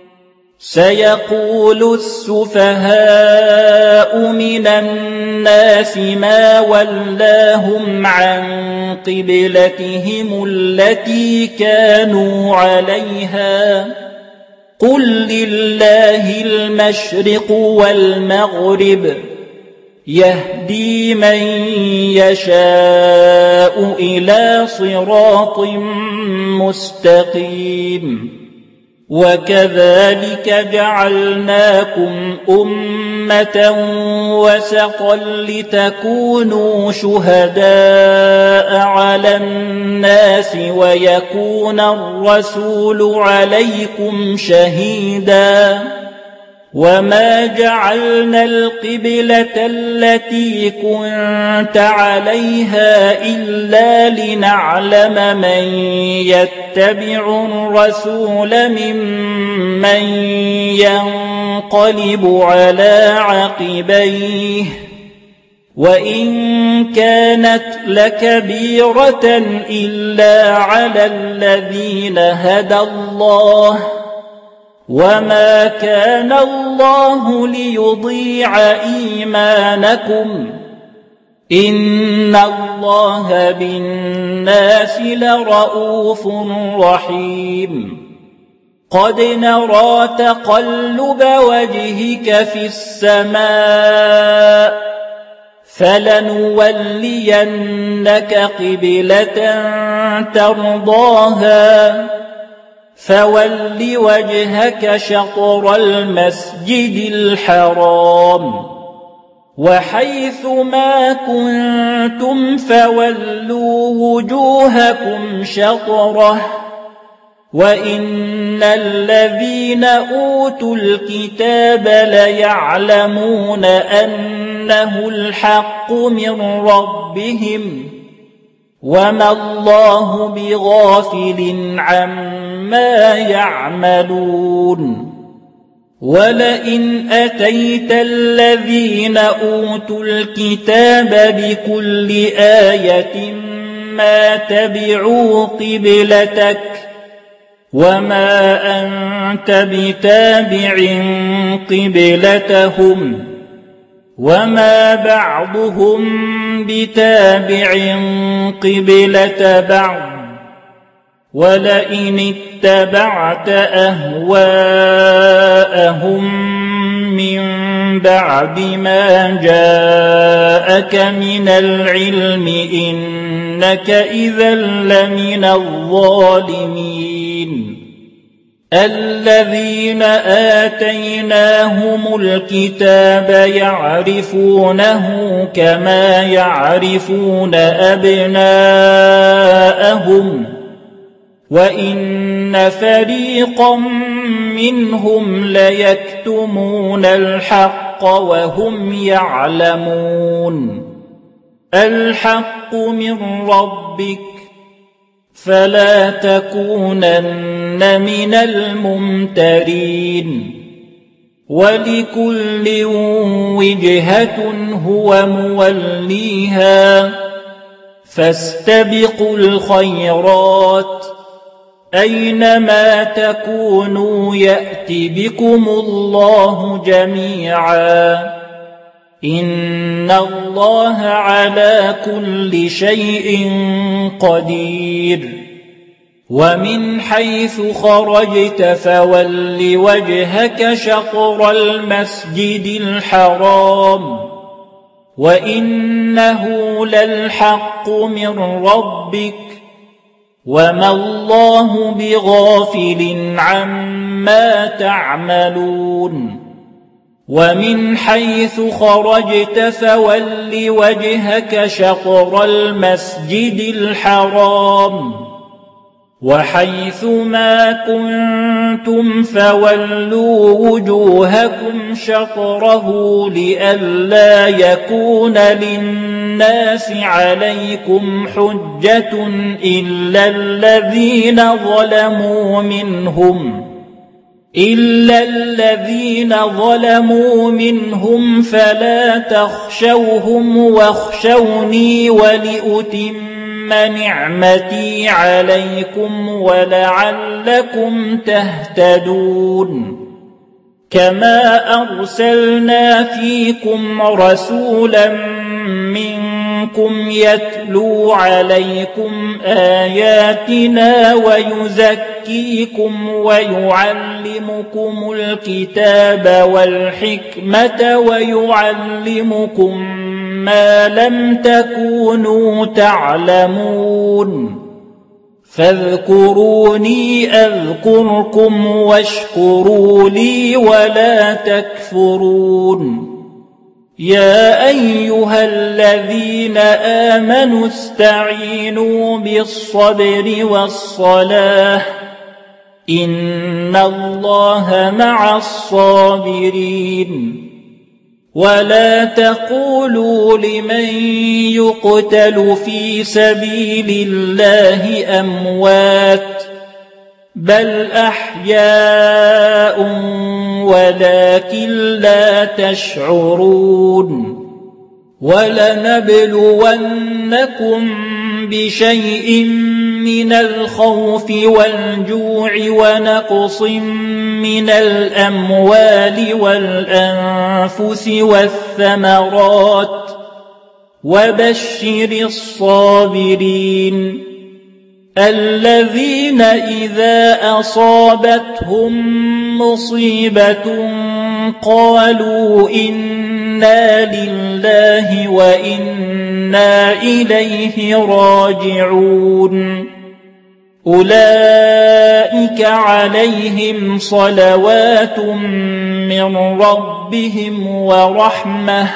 سيقول السفهاء من الناس ما ولاهم عن قبلتهم التي كانوا عليها قل لله المشرق والمغرب يهدي من يشاء إلى صراط مستقيم وكذلك جعلناكم أمة وسطا لتكونوا شهداء على الناس ويكون الرسول عليكم شهيدا وما جعلنا القبلة التي كنت عليها إلا لنعلم من يتبع الرسول ممن ينقلب على عقبيه وإن كانت لكبيرة إلا على الذين هدى الله وما كان الله ليضيع إيمانكم إن الله بالناس لرؤوف رحيم قد نرى تقلب وجهك في السماء فلنولينك قبلة ترضاها فول وجهك شطر المسجد الحرام وحيث ما كنتم فولوا وجوهكم شطره وإن الذين أوتوا الكتاب ليعلمون أنه الحق من ربهم وما الله بغافل عما يعملون ولئن أتيت الذين أوتوا الكتاب بكل آية ما تبعوا قبلتك وما أنت بتابع قبلتهم وما بعضهم بتابع قبلة بعض ولئن اتبعت أهواءهم بعد ما جاءك من العلم إنك إذا لمن الظالمين الذين آتيناهم الكتاب يعرفونه كما يعرفون أبناءهم وإن فريقا منهم ليكتمون الحق وهم يعلمون الحق من ربك فلا تكونن من الممترين ولكل وجهة هو موليها فاستبقوا الخيرات أينما تكونوا يأت بكم الله جميعا إن الله على كل شيء قدير ومن حيث خرجت فول وجهك شطر المسجد الحرام وإنه للحق من ربك وما الله بغافل عما تعملون ومن حيث خرجت فول وجهك شطر المسجد الحرام وحيث ما كنتم فولوا وجوهكم شطره لئلا يكون للناس عليكم حجة إلا الذين ظلموا منهم فلا تخشوهم واخشوني ولأتم نعمتي عليكم ولعلكم تهتدون كما أرسلنا فيكم رسولا منكم يتلو عليكم آياتنا ويزكيكم ويعلمكم الكتاب والحكمة ويعلمكم ما لم تكونوا تعلمون فاذكروني أذكركم واشكروا لي ولا تكفرون يا أيها الذين آمنوا استعينوا بالصبر والصلاة إن الله مع الصابرين ولا تقولوا لمن يقتل في سبيل الله أموات بل أحياء ولكن لا تشعرون ولنبلونكم بشيء من الخوف والجوع ونقص من الأموال والأنفس والثمرات وبشر الصابرين الذين إذا أصابتهم مصيبة قالوا إنا لله وإنا إليه راجعون أولئك عليهم صلوات من ربهم ورحمة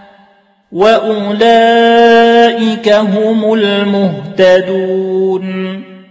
وأولئك هم المهتدون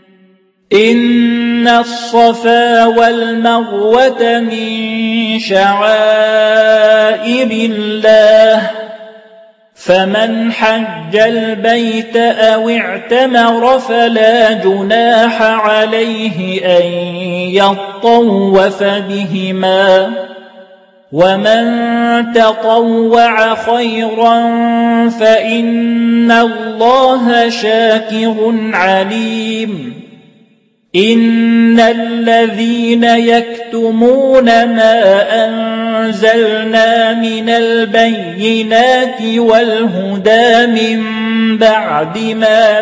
إن الصفا والمروة من شعائر الله فمن حج البيت أو اعتمر فلا جناح عليه أن يطوف بهما ومن تطوع خيرا فإن الله شاكر عليم إن الذين يكتمون ما أنزلنا من البينات والهدى من بعد ما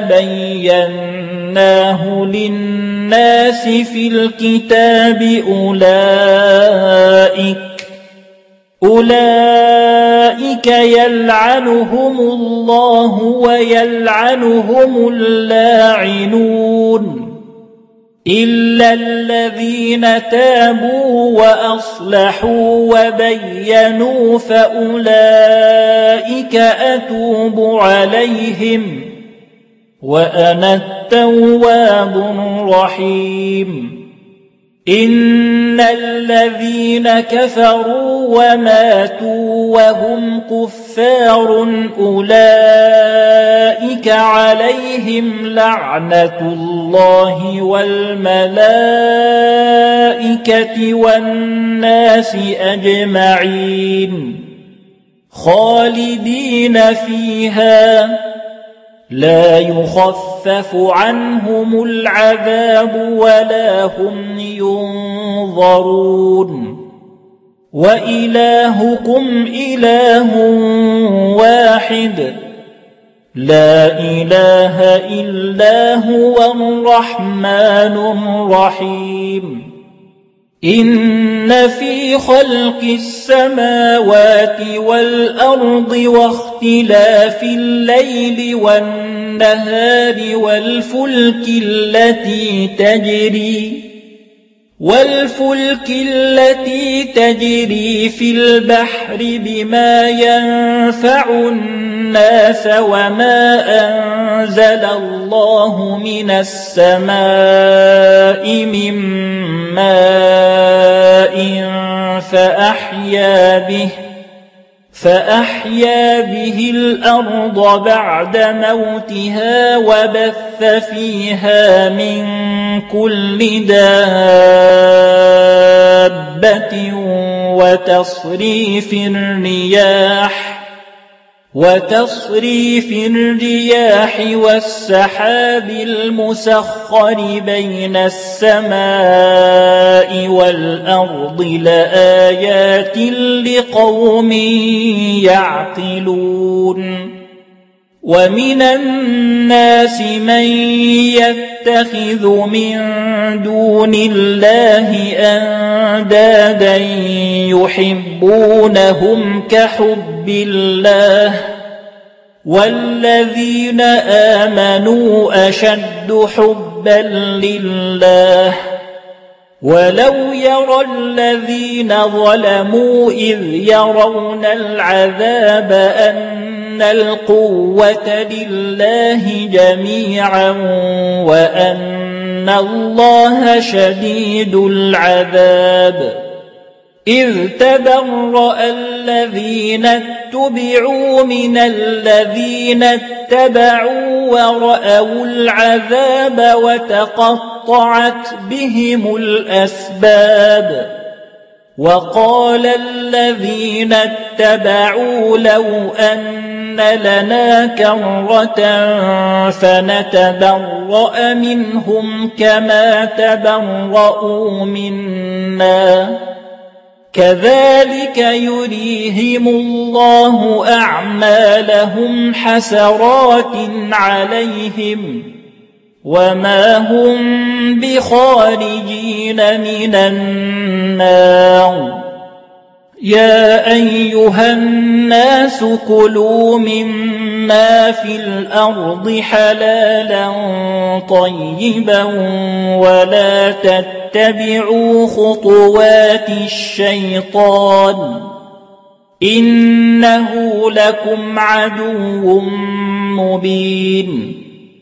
بيناه للناس في الكتاب أولئك يلعنهم الله ويلعنهم اللاعنون إلا الذين تابوا وأصلحوا وبينوا فأولئك أتوب عليهم وأنا التواب الرحيم إن الذين كفروا وماتوا وهم كفار أولئك عليهم لعنة الله والملائكة والناس أجمعين خالدين فيها لا يخفف عنهم العذاب ولا هم ينظرون وإلهكم إله واحد لا إله إلا هو الرحمن الرحيم إن في خلق السماوات والأرض واختلاف الليل والنهار والفلك التي تجري في البحر بما ينفع الناس وما أنزل الله من السماء من ماء فأحيا به الأرض بعد موتها وبث فيها من كل دابة وتصريف الرياح والسحاب المسخر بين السماء والأرض لآيات لقوم يعقلون ومن الناس من يتخذ من دون الله أندادا يحبونهم كحب الله والذين آمنوا أشد حبا لله ولو يرى الذين ظلموا إذ يرون العذاب أن القوة لله جميعا وأن الله شديد العذاب إذ تبرأ الذين اتبعوا من الذين اتبعوا ورأوا العذاب وتقطعت بهم الأسباب وقال الذين اتبعوا لو أن لنا كرة فنتبرأ منهم كما تبرأوا منا كذلك يريهم الله أعمالهم حسرات عليهم وما هم بخارجين من النار يا أيها الناس كلوا مما في الأرض حلالا طيبا ولا تتبعوا خطوات الشيطان إنه لكم عدو مبين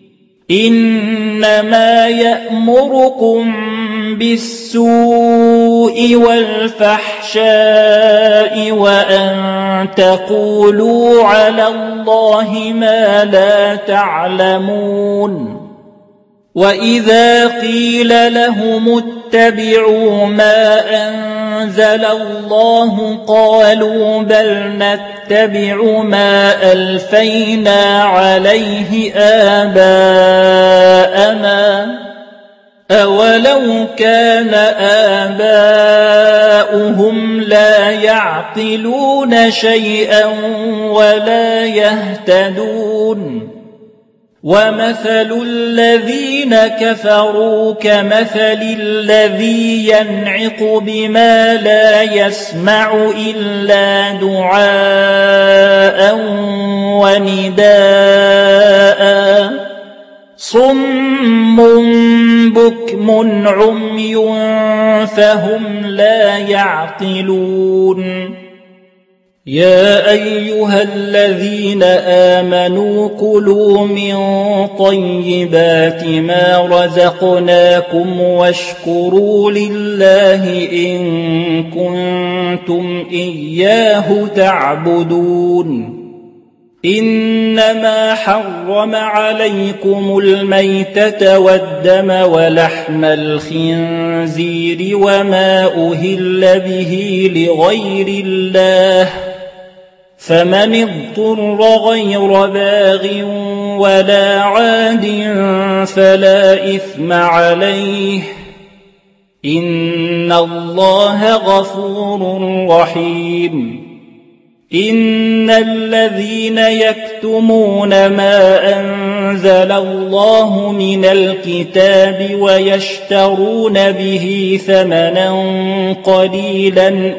إنما يأمركم بالسوء والفحشاء وأن تقولوا على الله ما لا تعلمون وإذا قيل لهم اتبعوا ما أنزل الله قالوا بل نتبع ما ألفينا عليه آباءنا أولو كان آباؤهم لا يعقلون شيئا ولا يهتدون ومثل الذين كفروا كمثل الذي ينعق بما لا يسمع إلا دعاء ونداء صم بكم عمي فهم لا يعقلون يا أيها الذين آمنوا كلوا من طيبات ما رزقناكم واشكروا لله إن كنتم إياه تعبدون إنما حرم عليكم الميتة والدم ولحم الخنزير وما أهل به لغير الله فمن اضطر غير باغ ولا عاد فلا إثم عليه إن الله غفور رحيم إن الذين يكتمون ما أنزل الله من الكتاب ويشترون به ثمنا قليلا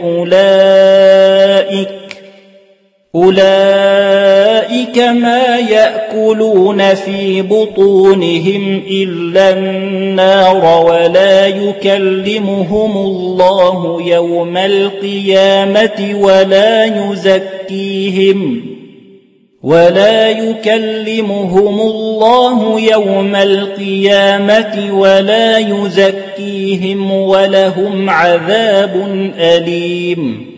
أولئك ما يأكلون في بطونهم إلا النار ولا يكلمهم الله يوم القيامة ولا يزكيهم ولهم عذاب أليم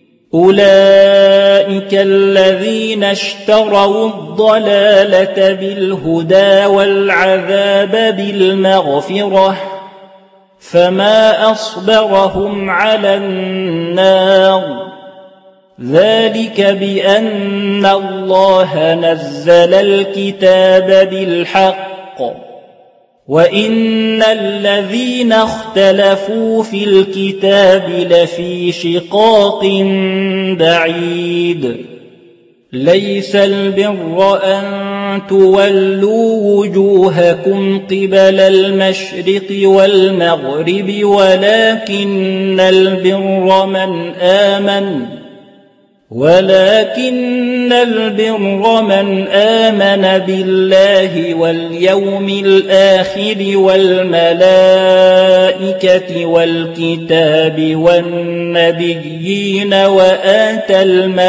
أولئك الذين اشتروا الضلالة بالهدى والعذاب بالمغفرة فما أصبرهم على النار ذلك بأن الله نزل الكتاب بالحق وإن الذين اختلفوا في الكتاب لفي شقاق بعيد ليس البر أن تولوا وجوهكم قبل المشرق والمغرب ولكن البر من آمن بالله واليوم الآخر والملائكة والكتاب والنبيين وآتى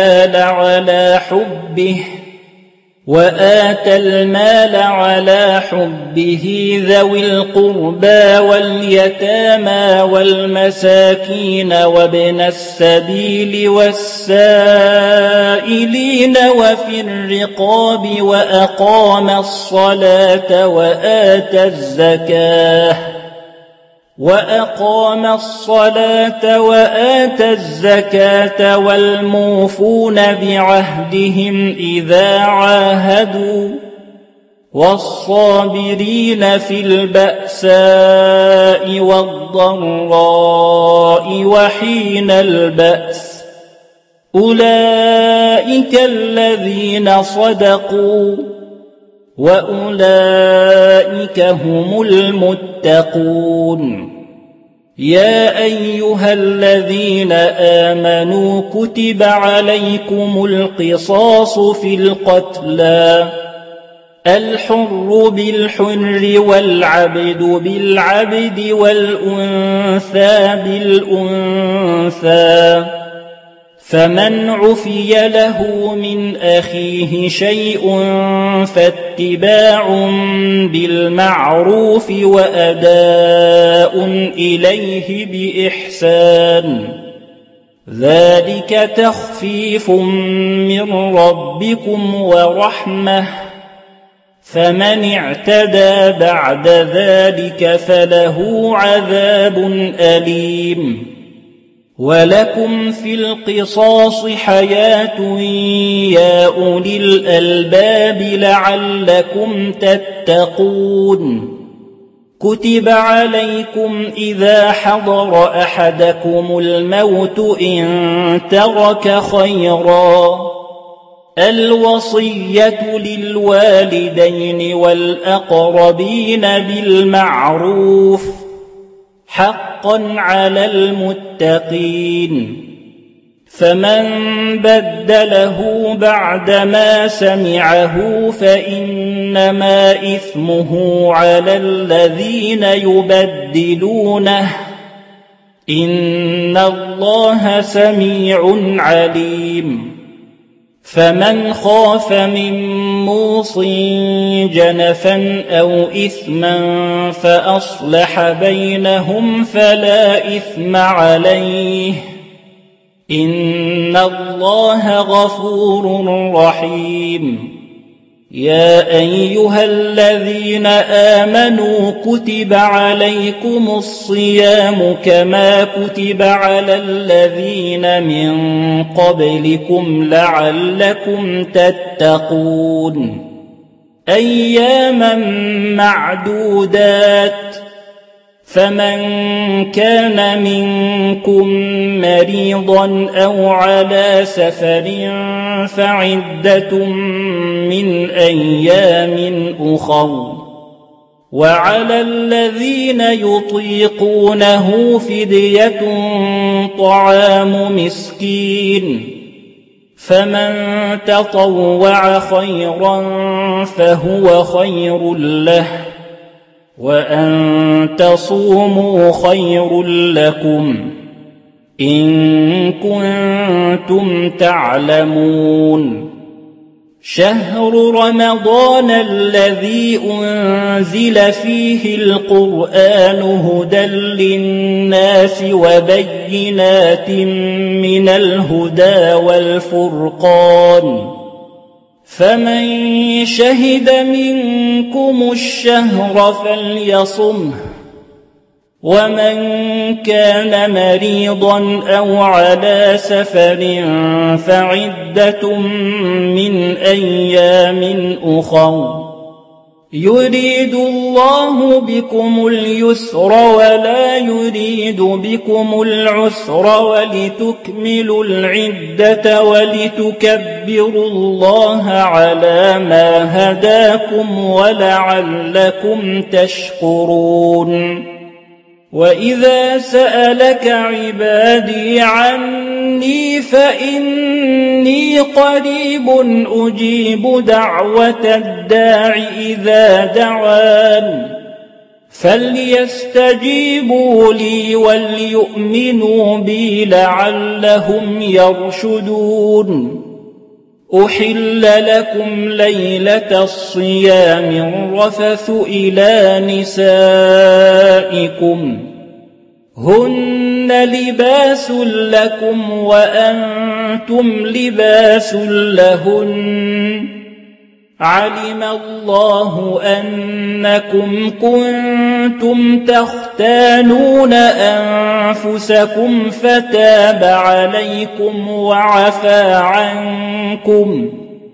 المال على حبه ذوي القربى واليتامى والمساكين وابن السبيل والسائلين وفي الرقاب وأقام الصلاة وآتى الزكاة والموفون بعهدهم إذا عاهدوا والصابرين في البأساء والضراء وحين البأس أولئك الذين صدقوا وأولئك هم المتقون يا أيها الذين آمنوا كتب عليكم القصاص في القتلى الحر بالحر والعبد بالعبد والأنثى بالأنثى فمن عفي له من أخيه شيء فاتباع بالمعروف وأداء إليه بإحسان ذلك تخفيف من ربكم ورحمة فمن اعتدى بعد ذلك فله عذاب أليم ولكم في القصاص حياة يا أولي الألباب لعلكم تتقون كتب عليكم إذا حضر أحدكم الموت إن ترك خيرا الوصية للوالدين والأقربين بالمعروف حقا على المتقين. فمن بدله بعدما سمعه فإنما إثمه على الذين يبدلونه، إن الله سميع عليم. فمن خاف من موص جنفا أو إثما فأصلح بينهم فلا إثم عليه، إن الله غفور رحيم. يا أيها الذين آمنوا كتب عليكم الصيام كما كتب على الذين من قبلكم لعلكم تتقون. أياما معدودات، فمن كان منكم مريضا أو على سفر فعدة من أيام أخر، وعلى الذين يطيقونه فدية طعام مسكين، فمن تطوع خيرا فهو خير له، وأن تصوموا خير لكم إن كنتم تعلمون. شهر رمضان الذي أنزل فيه القرآن هدى للناس وبينات من الهدى والفرقان، فمن شهد منكم الشهر فليصمه، ومن كان مريضا أو على سفر فعدة من أيام أخر، يريد الله بكم اليسر ولا يريد بكم العسر ولتكملوا العدة ولتكبروا الله على ما هداكم ولعلكم تشكرون. وإذا سألك عبادي عني فإني قريب أجيب دعوة الداع إذا دعان، فليستجيبوا لي وليؤمنوا بي لعلهم يرشدون. أحل لكم ليلة الصيام الرفث إلى نسائكم، هن لباس لكم وأنتم لباس لهن، علم الله أنكم كنتم تختانون أنفسكم فتاب عليكم وعفى عنكم،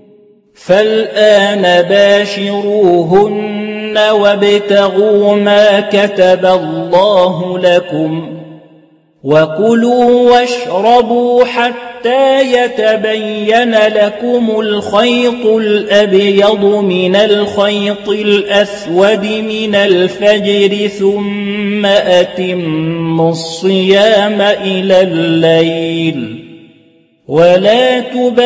فالآن باشروهن وابتغوا ما كتب الله لكم، وكلوا واشربوا حتى يتبين لكم الخيط الأبيض من الخيط الأسود من الفجر، ثم أتموا الصيام إلى الليل، ولا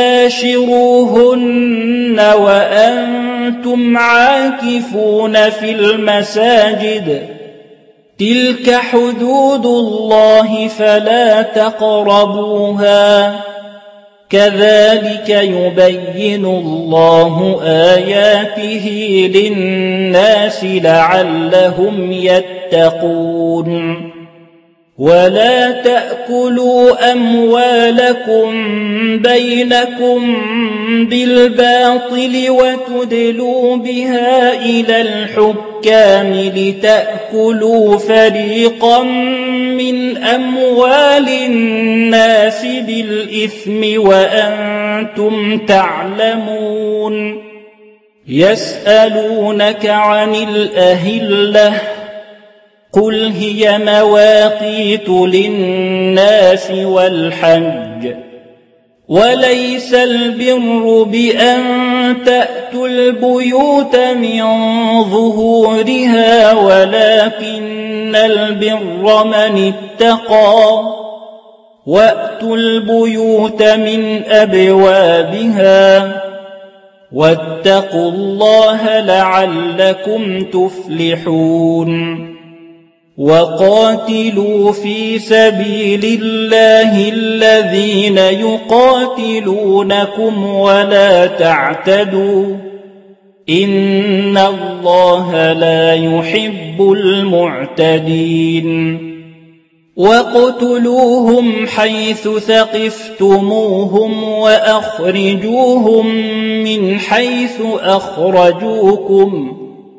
تباشروهن وأنتم عاكفون في المساجد، تلك حدود الله فلا تقربوها، كذلك يبين الله آياته للناس لعلهم يتقون. ولا تأكلوا أموالكم بينكم بالباطل وتدلوا بها إلى الحكام لتأكلوا فريقا من أموال الناس بالإثم وأنتم تعلمون. يسألونك عن الأهلة، قل هي مواقيت للناس والحج، وليس البر بأن تأتوا البيوت من ظهورها ولكن البر من اتقى وأتوا البيوت من أبوابها واتقوا الله لعلكم تفلحون وقاتلوا في سبيل الله الذين يقاتلونكم ولا تعتدوا إن الله لا يحب المعتدين واقتلوهم حيث ثقفتموهم وأخرجوهم من حيث أخرجوكم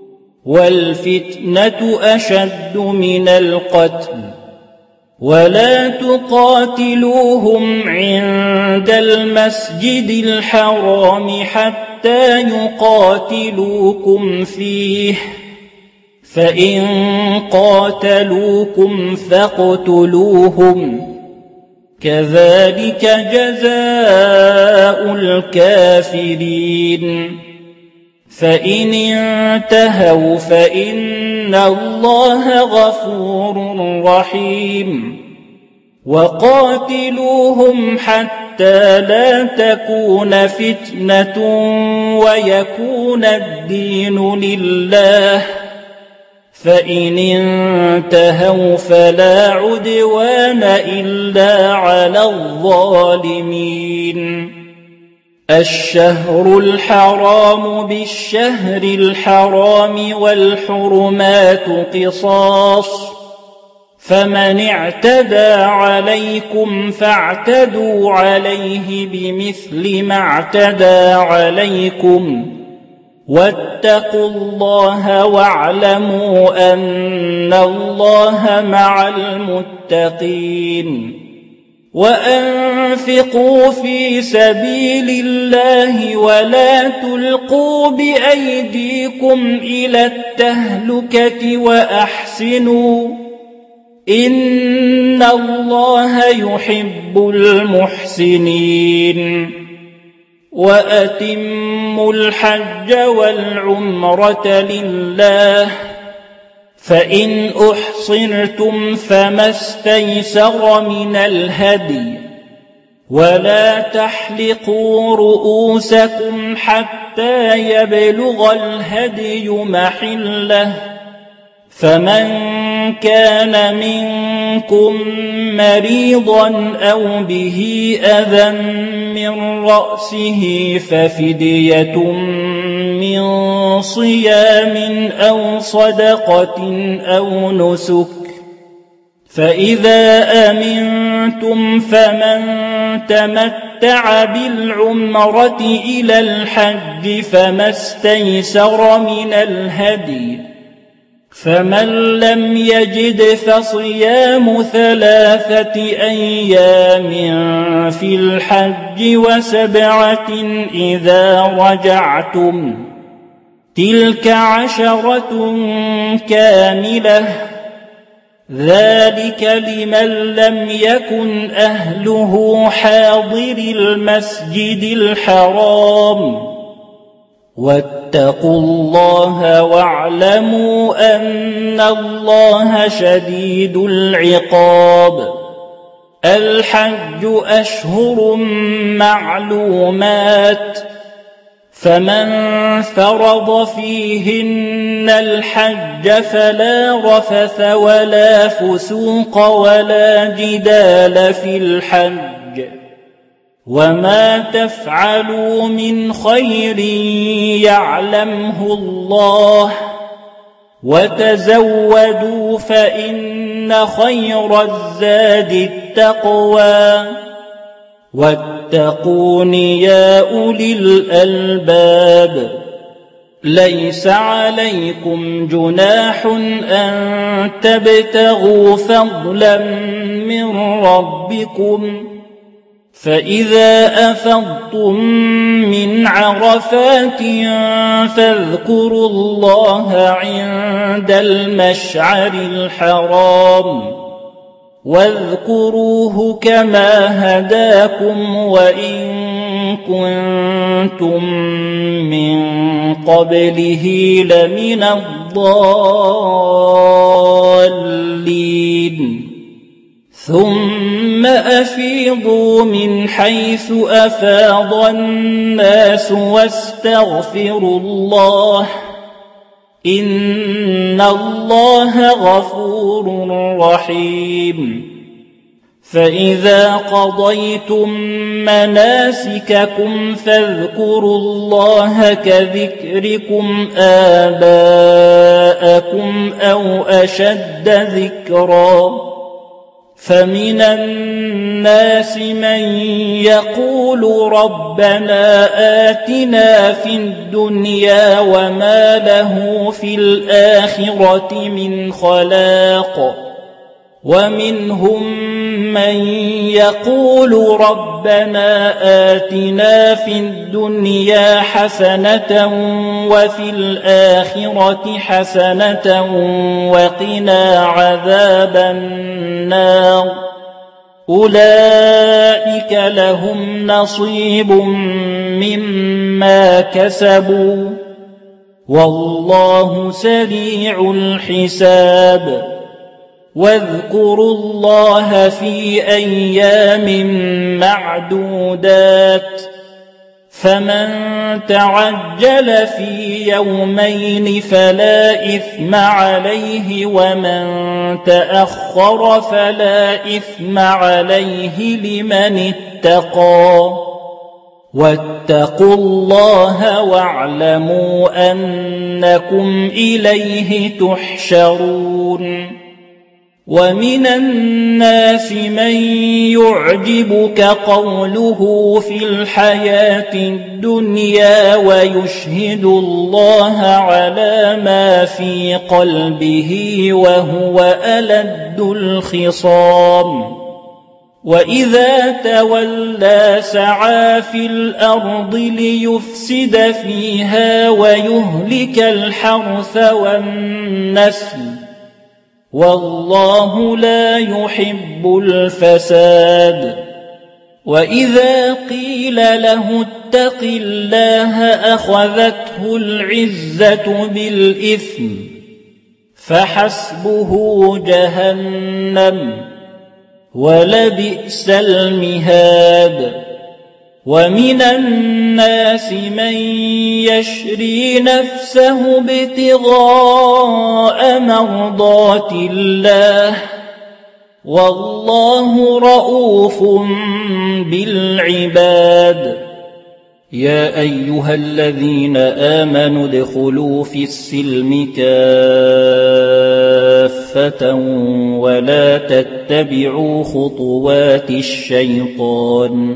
والفتنة أشد من القتل ولا تقاتلوهم عند المسجد الحرام حتى يقاتلوكم فيه فإن قاتلوكم فاقتلوهم كذلك جزاء الكافرين فإن انتهوا فإن الله غفور رحيم وقاتلوهم حتى لا تكون فتنة ويكون الدين لله فإن انتهوا فلا عدوان إلا على الظالمين الشهر الحرام بالشهر الحرام والحرمات قصاص فمن اعتدى عليكم فاعتدوا عليه بمثل ما اعتدى عليكم واتقوا الله واعلموا أن الله مع المتقين وأنفقوا في سبيل الله ولا تلقوا بأيديكم إلى التهلكة وأحسنوا إن الله يحب المحسنين وأتموا الحج والعمرة لله فإن أحصرتم فما استيسر من الهدي ولا تحلقوا رؤوسكم حتى يبلغ الهدي محله فمن كان منكم مريضا أو به أذى من رأسه ففدية من صيام أو صدقة أو نسك فإذا أمنتم فمن تمتع بالعمرة إلى الحج فما استيسر من الهدي فمن لم يجد فصيام 3 أيام في الحج و7 إذا رجعتم تلك 10 كاملة ذلك لمن لم يكن أهله حاضر المسجد الحرام واتقوا الله واعلموا أن الله شديد العقاب الحج أشهر معلومات فمن فرض فيهن الحج فلا رفث ولا فسوق ولا جدال في الحج وما تفعلوا من خير يعلمه الله وتزودوا فإن خير الزاد التقوى واتقون يا أولي الألباب ليس عليكم جناح أن تبتغوا فضلا من ربكم فإذا أفضتم من عرفات فاذكروا الله عند المشعر الحرام واذكروه كما هداكم وإن كنتم من قبله لمن الضالين ثم أفيضوا من حيث أفاض الناس واستغفروا الله إن الله غفور رحيم فإذا قضيتم مناسككم فاذكروا الله كذكركم آباءكم أو أشد ذكرًا فمن الناس من يقول ربنا آتنا في الدنيا وما له في الآخرة من خلاق ومنهم من يقول ربنا آتنا في الدنيا حسنة وفي الآخرة حسنة وقنا عذاب النار أولئك لهم نصيب مما كسبوا والله سريع الحساب واذكروا الله في أيام معدودات فمن تعجل في يومين فلا إثم عليه ومن تأخر فلا إثم عليه لمن اتقى واتقوا الله واعلموا أنكم إليه تحشرون ومن الناس من يعجبك قوله في الحياة الدنيا ويشهد الله على ما في قلبه وهو ألد الخصام وإذا تولى سعى في الأرض ليفسد فيها ويهلك الحرث والنسل والله لا يحب الفساد وإذا قيل له اتق الله أخذته العزة بالإثم فحسبه جهنم ولبئس المهاد ومن الناس من يشري نفسه ابتغاء مرضات الله والله رؤوف بالعباد يا أيها الذين آمنوا ادخلوا في السلم كافة ولا تتبعوا خطوات الشيطان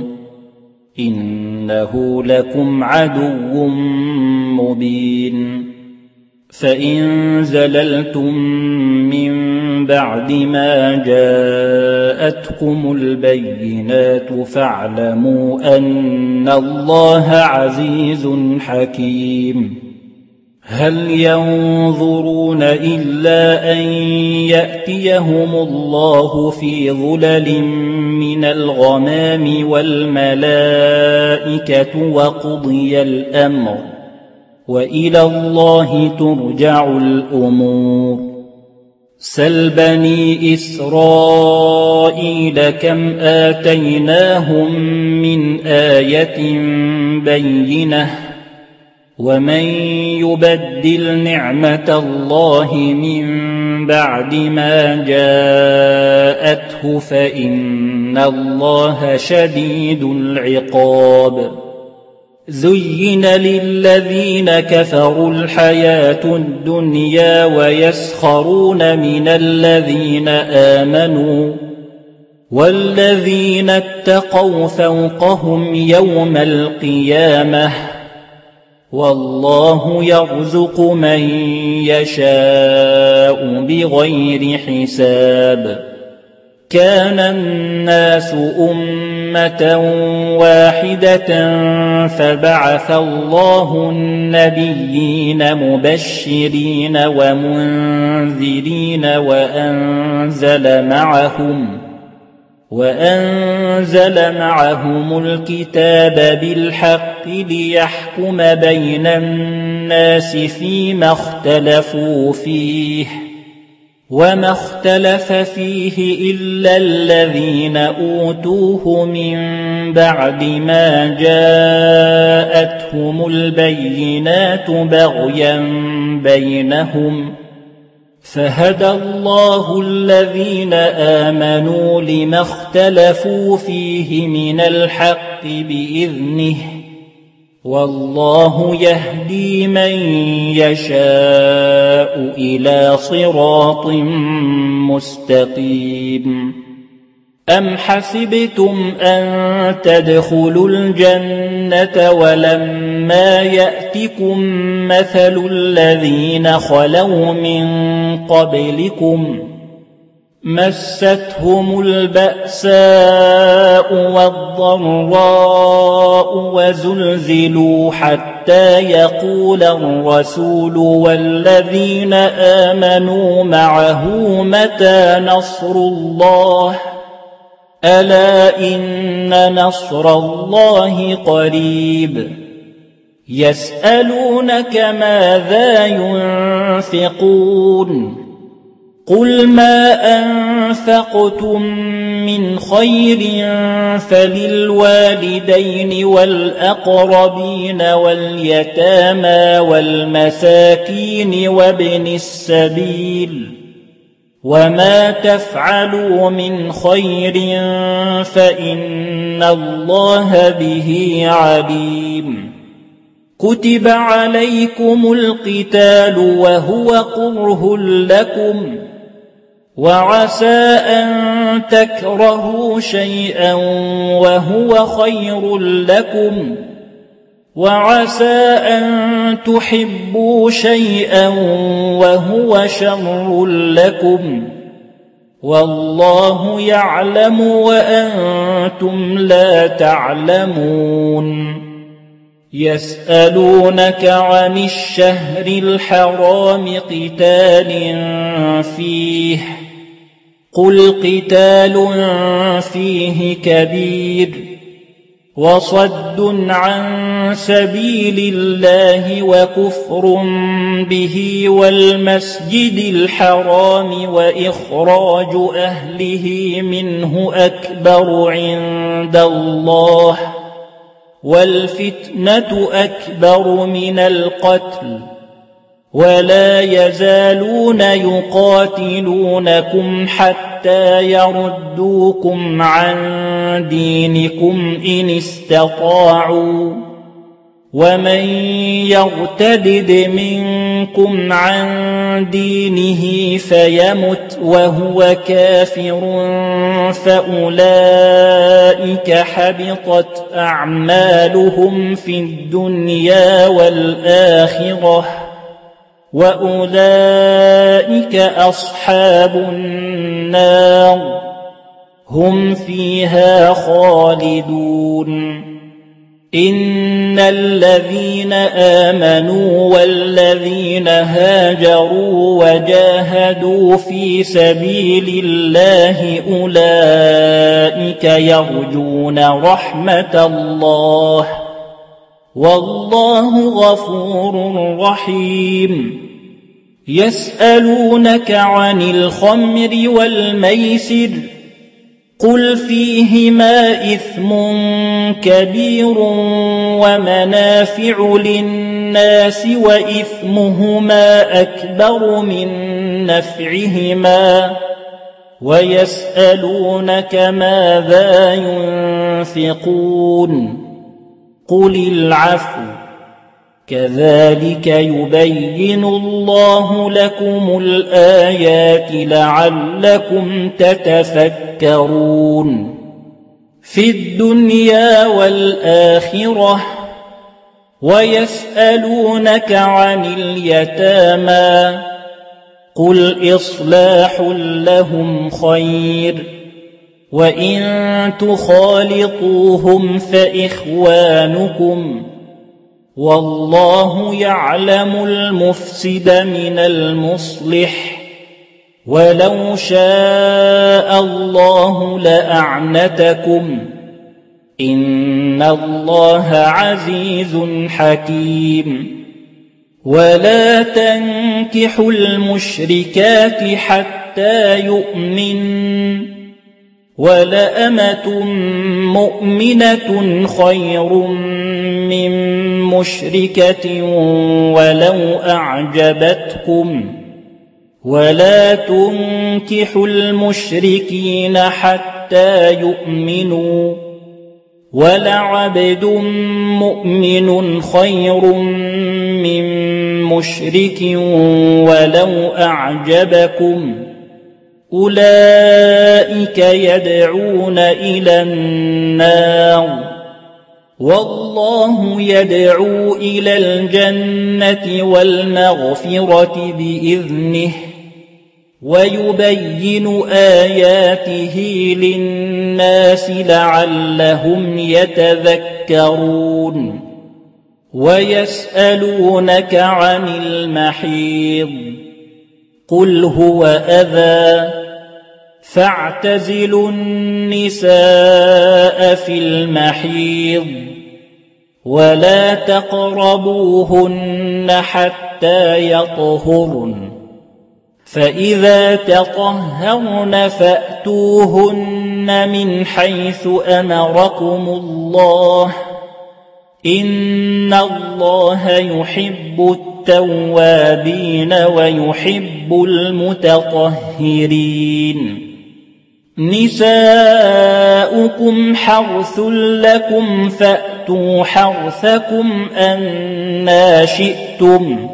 إنه لكم عدو مبين فإن زللتم من بعد ما جاءتكم البينات فاعلموا أن الله عزيز حكيم هل ينظرون إلا أن يأتيهم الله في ظلل من الغمام والملائكة وقضي الأمر وإلى الله ترجع الأمور سل بني إسرائيل كم آتيناهم من آية بينة ومن يبدل نعمة الله من بعد ما جاءته فإن الله شديد العقاب زين للذين كفروا الحياة الدنيا ويسخرون من الذين آمنوا والذين اتقوا فوقهم يوم القيامة والله يرزق من يشاء بغير حساب كان الناس أمة واحدة فبعث الله النبيين مبشرين ومنذرين وأنزل معهم الكتاب بالحق ليحكم بين الناس فيما اختلفوا فيه وما اختلف فيه إلا الذين أوتوه من بعد ما جاءتهم البينات بغيا بينهم فهدى الله الذين آمنوا لما اختلفوا فيه من الحق بإذنه والله يهدي من يشاء إلى صراط مستقيم أم حسبتم أن تدخلوا الجنة ولما يأتكم مثل الذين خلوا من قبلكم مستهم البأساء والضراء وزلزلوا حتى يقول الرسول والذين آمنوا معه متى نصر الله ألا إن نصر الله قريب يسألونك ماذا ينفقون قل ما أنفقتم من خير فللوالدين والأقربين واليتامى والمساكين وابن السبيل وما تفعلوا من خير فإن الله به عليم كتب عليكم القتال وهو كره لكم وعسى أن تكرهوا شيئا وهو خير لكم وعسى أن تحبوا شيئا وهو شر لكم والله يعلم وأنتم لا تعلمون يسألونك عن الشهر الحرام قتال فيه قل قتال فيه كبير وصد عن سبيل الله وكفر به والمسجد الحرام وإخراج أهله منه أكبر عند الله والفتنة أكبر من القتل ولا يزالون يقاتلونكم حتى يردوكم عن دينكم إن استطاعوا ومن يرتد منكم عن دينه فيمت وهو كافر فأولئك حبطت أعمالهم في الدنيا والآخرة وأولئك أصحاب النار هم فيها خالدون إن الذين آمنوا والذين هاجروا وجاهدوا في سبيل الله أولئك يرجون رحمة الله والله غفور رحيم يسألونك عن الخمر والميسر قل فيهما إثم كبير ومنافع للناس وإثمهما أكبر من نفعهما ويسألونك ماذا ينفقون قل العفو كذلك يبين الله لكم الآيات لعلكم تتفكرون في الدنيا والآخرة ويسألونك عن اليتامى قل إصلاح لهم خير وإن تخالطوهم فإخوانكم والله يعلم المفسد من المصلح ولو شاء الله لأعنتكم إن الله عزيز حكيم ولا تنكحوا المشركات حتى يؤمنوا ولأمة مؤمنة خير من مشركة ولو أعجبتكم ولا تنكحوا المشركين حتى يؤمنوا ولعبد مؤمن خير من مشرك ولو أعجبكم أولئك يدعون إلى النار والله يدعو إلى الجنة والمغفرة بإذنه ويبين آياته للناس لعلهم يتذكرون ويسألونك عن المحيض قل هو أذى فاعتزلوا النساء في المحيض ولا تقربوهن حتى يطهرن فإذا تطهرن فأتوهن من حيث أمركم الله إن الله يحب التوابين ويحب المتطهرين نساؤكم حرث لكم فأتوا حرثكم أنى شئتم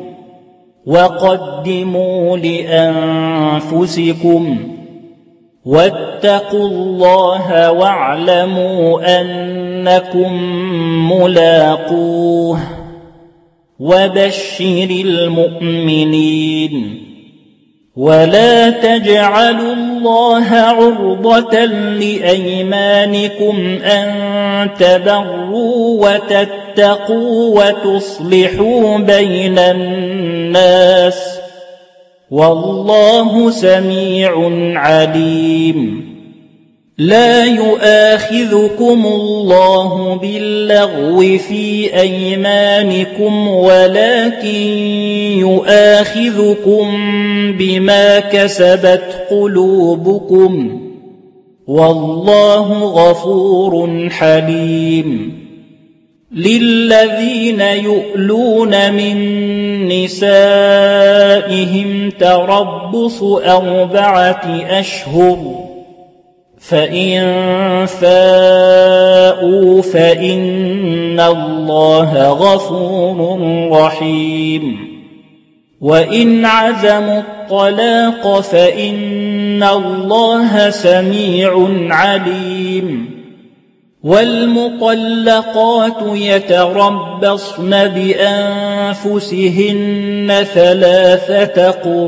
وقدموا لأنفسكم واتقوا الله واعلموا أنكم ملاقوه وبشر المؤمنين ولا تجعلوا الله عرضة لأيمانكم أن تبروا وتتقوا وتصلحوا بين الناس والله سميع عليم لا يؤاخذكم الله باللغو في أيمانكم ولكن يؤاخذكم بما كسبت قلوبكم والله غفور حليم للذين يؤلون من نسائهم تربص 4 أشهر فإن فاءوا فإن الله غفور رحيم وإن عزموا الطلاق فإن الله سميع عليم والمطلقات يتربصن بأنفسهن 3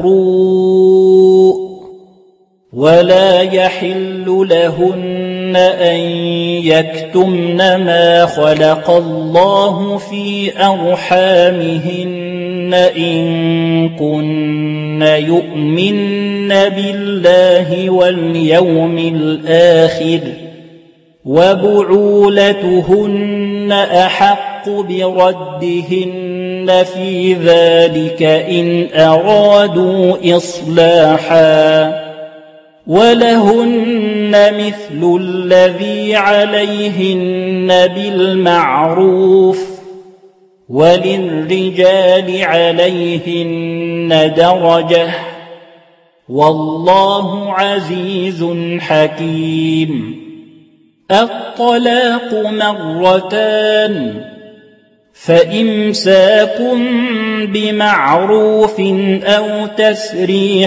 قروء ولا يحل لهن أن يكتمن ما خلق الله في أرحامهن إن كن يؤمن بالله واليوم الآخر وبعولتهن أحق بردهن في ذلك إن أرادوا إصلاحا ولهن مثل الذي عليهن بالمعروف وللرجال عليهن درجة والله عزيز حكيم الطلاق 2 فإمساك بمعروف أو تسريح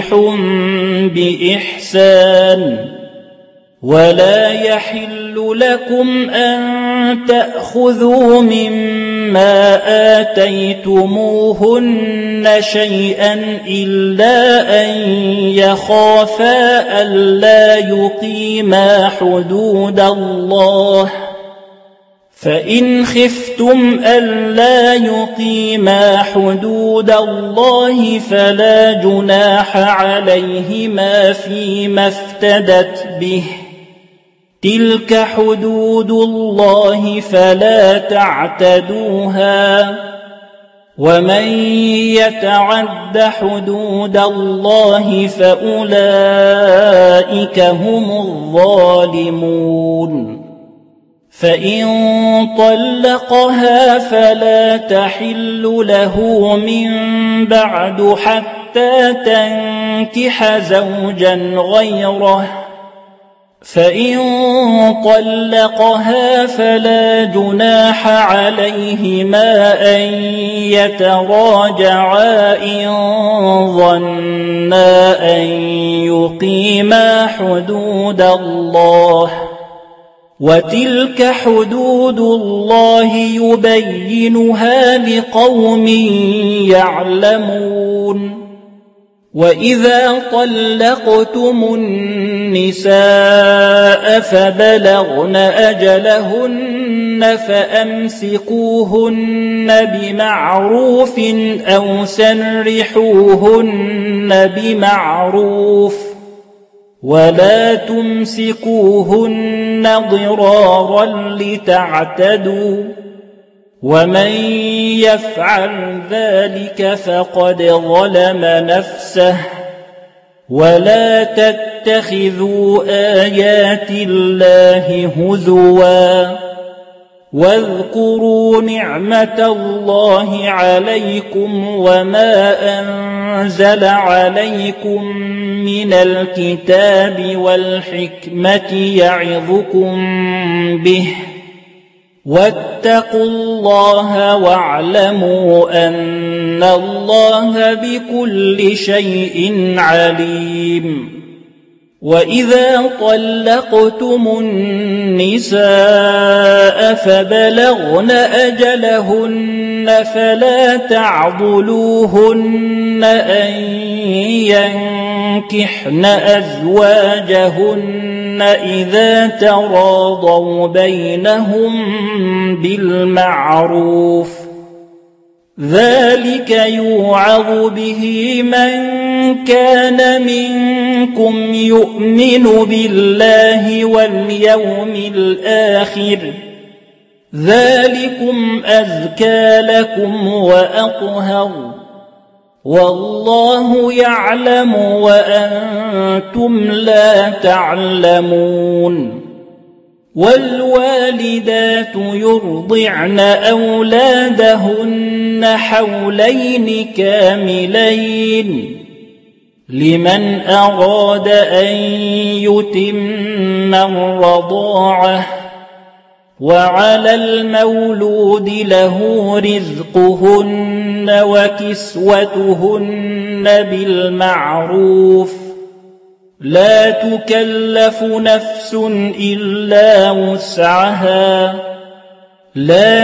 بإحسان ولا يحل لكم أن تأخذوا مما آتيتموهن شيئا إلا أن يخافا ألا يقيما حدود الله، فإن خفتم ألا يقيما حدود الله فلا جناح عليهما فيما افتدت به، تلك حدود الله فلا تعتدوها، ومن يتعد حدود الله فأولئك هم الظالمون. فإن طلقها فلا تحل له من بعد حتى تنكح زوجا غيره، فإن طلقها فلا جناح عليهما أن يتراجعا إن ظنا أن يقيما حدود الله، وتلك حدود الله يبينها لقوم يعلمون. وإذا طلقتم النساء فبلغن أجلهن فأمسكوهن بمعروف أو سرحوهن بمعروف، ولا تمسكوهن ضرارا لتعتدوا، ومن يفعل ذلك فقد ظلم نفسه. ولا تتخذوا آيات الله هزوا، واذكروا نعمة الله عليكم وما أنزل عليكم من الكتاب والحكمة يعظكم به، واتقوا الله واعلموا أن الله بكل شيء عليم. وإذا طلقتم النساء فبلغن أجلهن فلا تعضلوهن أن ينكحن أزواجهن إذا تراضوا بينهم بالمعروف، ذلك يوعظ به من كان منكم يؤمن بالله واليوم الآخر، ذلكم أزكى لكم وأطهر، والله يعلم وأنتم لا تعلمون. والوالدات يرضعن أولادهن حولين كاملين لمن أراد أن يتم الرضاعة، وعلى المولود له رزقهن وكسوتهن بالمعروف، لا تكلف نفس إلا وسعها، لا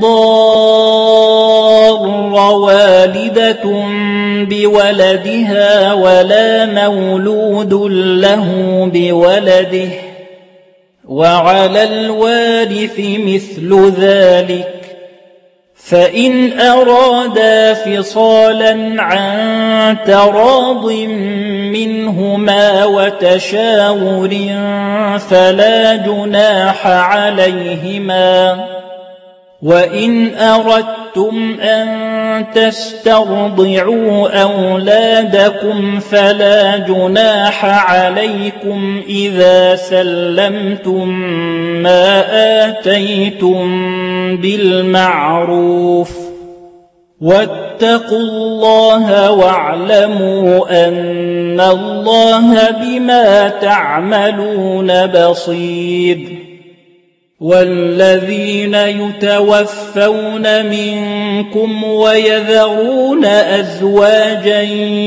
تضار والدة بولدها ولا مولود له بولده، وعلى الوارث مثل ذلك، فإن أرادا فصالا عن تراض منهما وتشاور فلا جناح عليهما. وإن أردتم أن تسترضعوا أولادكم فلا جناح عليكم إذا سلمتم ما آتيتم بالمعروف، واتقوا الله واعلموا أن الله بما تعملون بصير. والذين يتوفون منكم ويذرون أزواجا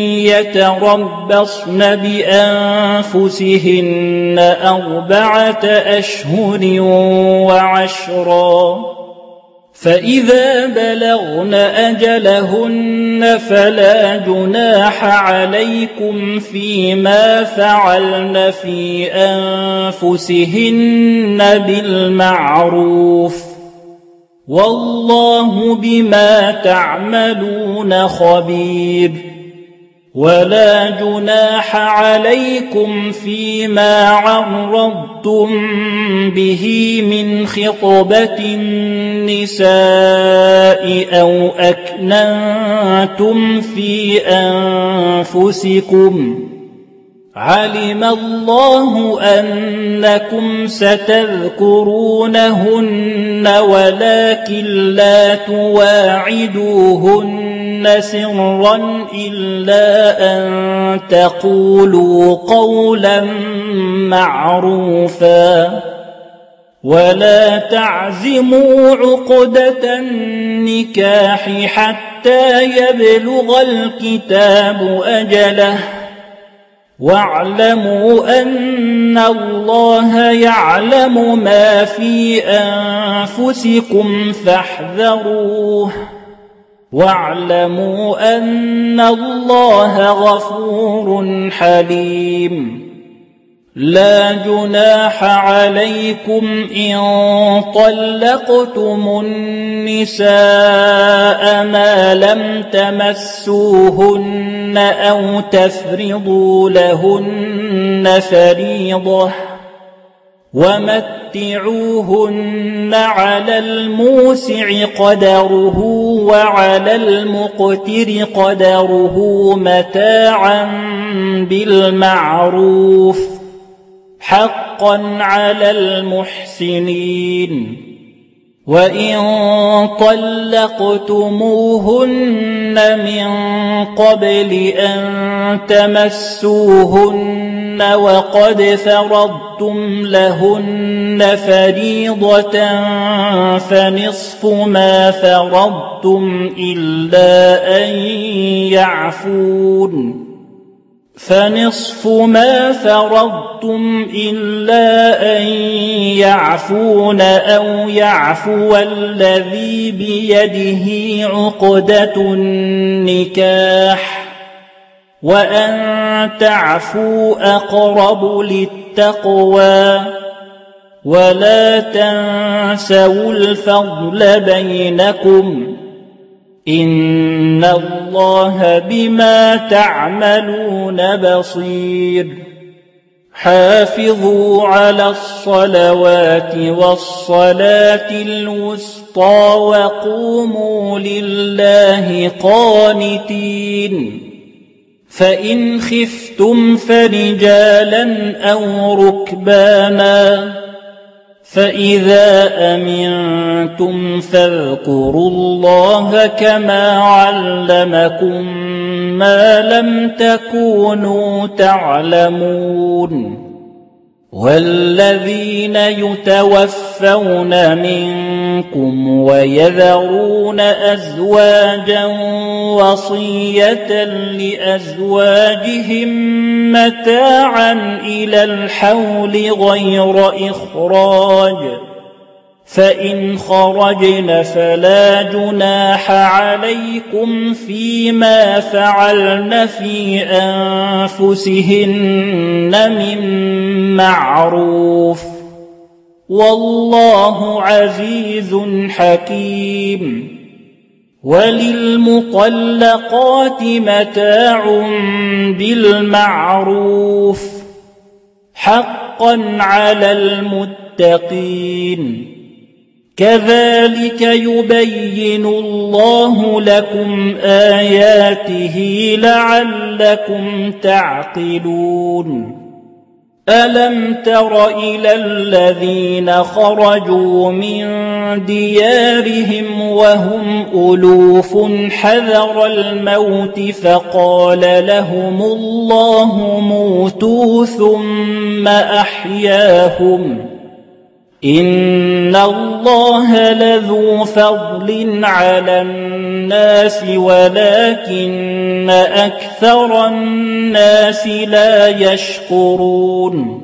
يتربصن بأنفسهن 4 أشهر وعشرا فإذا بلغن أجلهن فلا جناح عليكم فيما فعلن في أنفسهن بالمعروف والله بما تعملون خبير ولا جناح عليكم فيما عرضتم به من خطبة النساء أو أكننتم في أنفسكم علم الله أنكم ستذكرونهن ولكن لا تواعدوهن سرا إلا أن تقولوا قولا معروفا ولا تعزموا عقدة النكاح حتى يبلغ الكتاب أجله واعلموا أن الله يعلم ما في أنفسكم فاحذروه واعلموا أن الله غفور حليم لا جناح عليكم إن طلقتم النساء ما لم تمسوهن أو تفرضوا لهن فريضة ومتعوهن على الموسع قدره وعلى المقتر قدره متاعا بالمعروف حقا على المحسنين وإن طلقتموهن من قبل أن تمسوهن وقد فرضتم لهن فريضة فنصف ما فرضتم إلا أن يعفون أو يعفو الذي بيده عقدة النكاح وأن تعفوا أقرب للتقوى ولا تنسوا الفضل بينكم إن الله بما تعملون بصير حافظوا على الصلوات والصلاة الوسطى وقوموا لله قانتين فإن خفتم فرجالا أو ركبانا فإذا أمنتم فاذكروا الله كما علمكم ما لم تكونوا تعلمون والذين يتوفون منكم ويذرون أزواجا وصية لأزواجهم متاعا إلى الحول غير إخراج فإن خرجن فلا جناح عليكم فيما فعلن في أنفسهن من معروف والله عزيز حكيم وللمطلقات متاع بالمعروف حقا على المتقين كذلك يبين الله لكم آياته لعلكم تعقلون ألم تر إلى الذين خرجوا من ديارهم وهم ألوف حذر الموت فقال لهم الله موتوا ثم أحياهم إن الله لذو فضل على الناس ولكن أكثر الناس لا يشكرون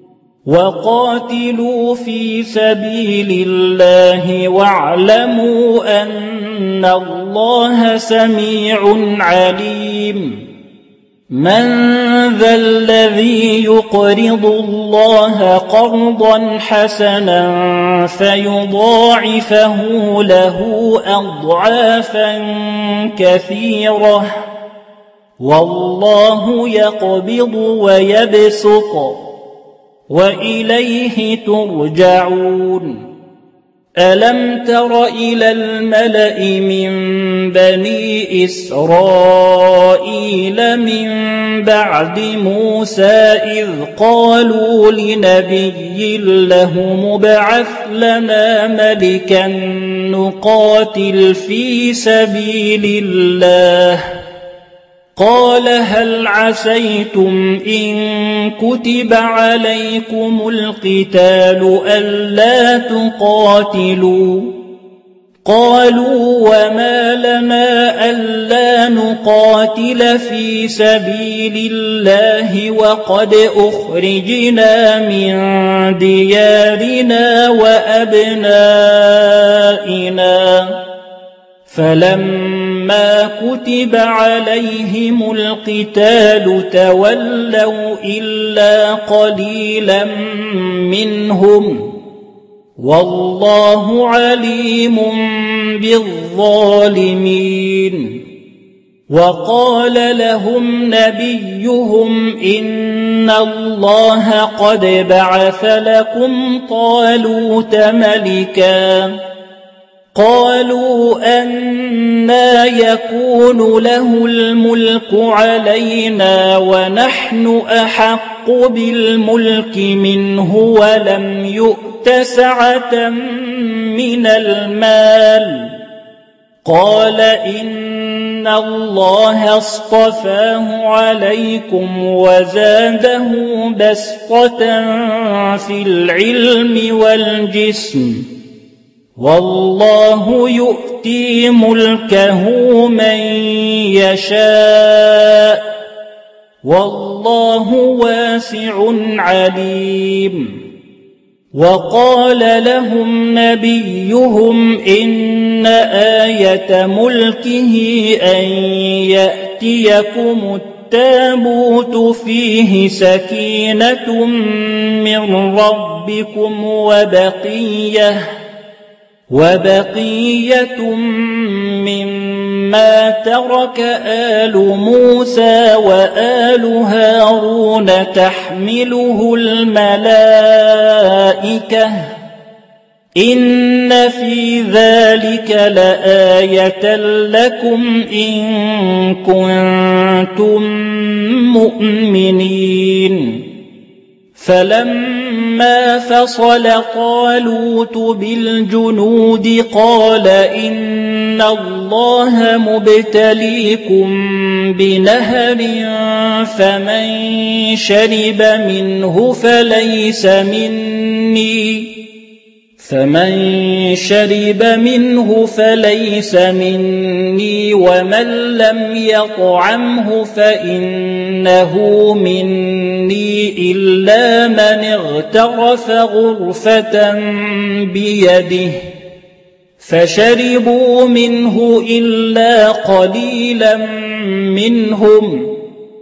وقاتلوا في سبيل الله واعلموا أن الله سميع عليم من ذا الذي يقرض الله قرضا حسنا فيضاعفه له أضعافا كثيرة والله يقبض ويبسط وإليه ترجعون ألم تر إلى الملأ من بني إسرائيل من بعد موسى إذ قالوا لنبي له مبعث لنا ملكا نقاتل في سبيل الله قال هل عسيتم إن كتب عليكم القتال ألا تقاتلوا قالوا وما لنا ألا نقاتل في سبيل الله وقد أخرجنا من ديارنا وأبنائنا فلما كتب عليهم القتال تولوا إلا قليلا منهم والله عليم بالظالمين وقال لهم نبيهم إن الله قد بعث لكم طالوت ملكا قالوا أنى يكون له الملك علينا ونحن أحق بالملك منه ولم يؤت سعة من المال قال إن الله اصطفاه عليكم وزاده بسطة في العلم والجسم والله يؤتي ملكه من يشاء والله واسع عليم وقال لهم نبيهم إن آية ملكه أن يأتيكم التابوت فيه سكينة من ربكم وبقية مما ترك آل موسى وآل هارون تحمله الملائكة إن في ذلك لآية لكم إن كنتم مؤمنين فلما فصل طالوت بالجنود قال إن الله مبتليكم بنهر فمن شرب منه فليس مني ومن لم يطعمه فإنه مني إلا من اغترف غرفة بيده فشربوا منه إلا قليلا منهم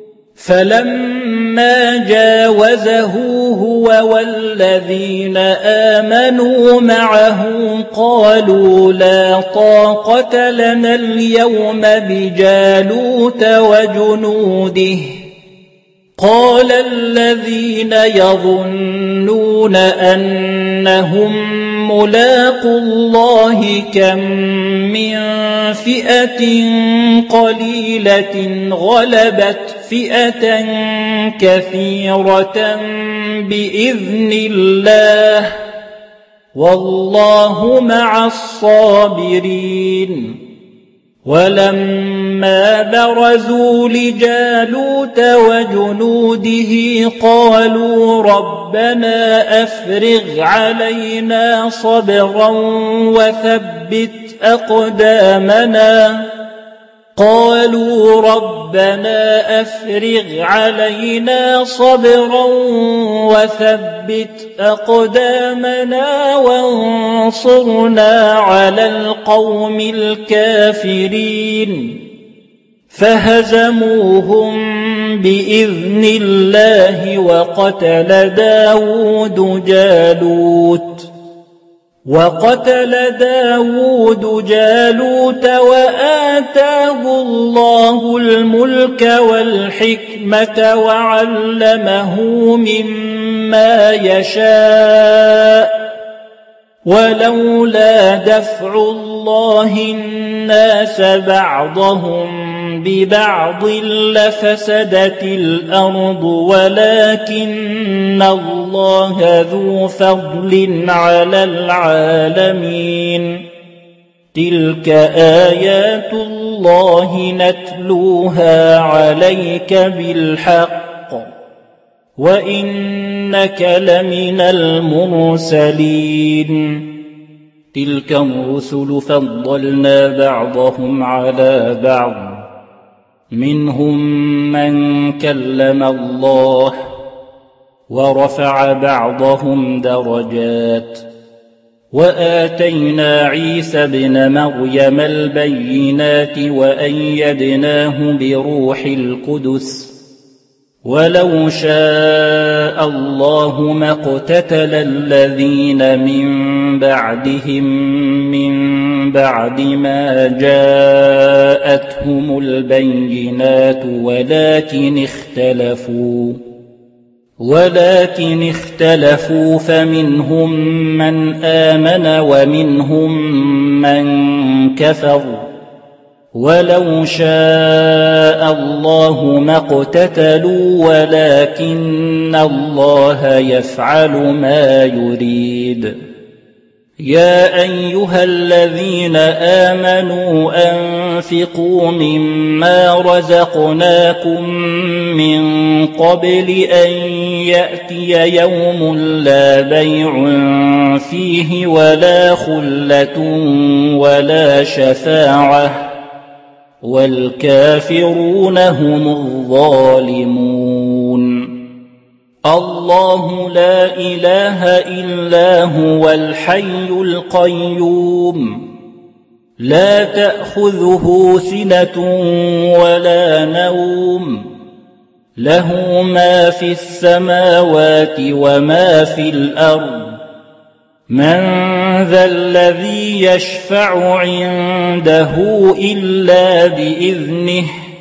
فلما جاوزه هو والذين آمنوا معه قالوا لا طاقة لنا اليوم بجالوت وجنوده قال الذين يظنون أنهم ملاقوا الله كم من فئة قليلة غلبت فئة كثيرة بإذن الله والله مع الصابرين ولما برزوا لجالوت وجنوده قالوا ربنا أفرغ علينا صبرا وثبت أقدامنا وانصرنا على القوم الكافرين فهزموهم بإذن الله وقتل داود جالوت وآتاه الله الملك والحكمة وعلمه مما يشاء ولولا دفع الله الناس بعضهم ببعض لفسدت الأرض ولكن الله ذو فضل على العالمين تلك آيات الله نتلوها عليك بالحق وإنك لمن المرسلين تلك الرسل فضلنا بعضهم على بعض منهم من كلم الله ورفع بعضهم درجات وآتينا عيسى ابن مريم البينات وأيدناه بروح القدس ولو شاء الله ما اقتتل الذين من بعدهم من بعد ما جاءتهم البينات ولكن اختلفوا فمنهم من آمن ومنهم من كفر ولو شاء الله ما اقتتلوا ولكن الله يفعل ما يريد يا أيها الذين آمنوا أنفقوا مما رزقناكم من قبل أن يأتي يوم لا بيع فيه ولا خلة ولا شفاعة والكافرون هم الظالمون الله لا إله إلا هو الحي القيوم لا تأخذه سنة ولا نوم له ما في السماوات وما في الأرض من ذا الذي يشفع عنده إلا بإذنه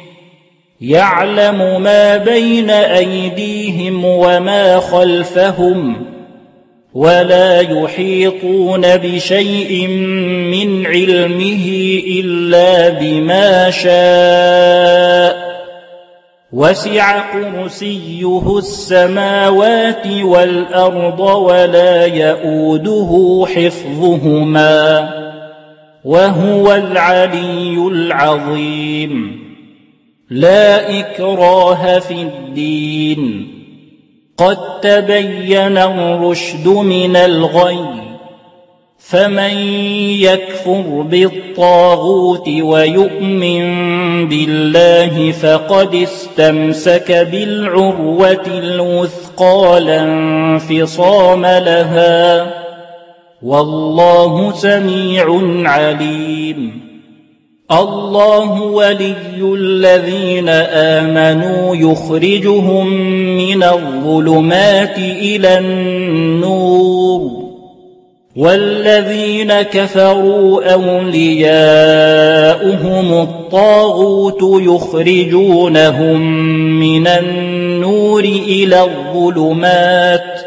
يعلم ما بين أيديهم وما خلفهم ولا يحيطون بشيء من علمه إلا بما شاء وسع كرسيه السماوات والأرض ولا يئوده حفظهما وهو العلي العظيم لا إكراه في الدين قد تبين الرشد من الغي فمن يكفر بالطاغوت ويؤمن بالله فقد استمسك بالعروة الوثقى لا انفصام لها والله سميع عليم الله ولي الذين آمنوا يخرجهم من الظلمات إلى النور والذين كفروا أولياؤهم الطاغوت يخرجونهم من النور إلى الظلمات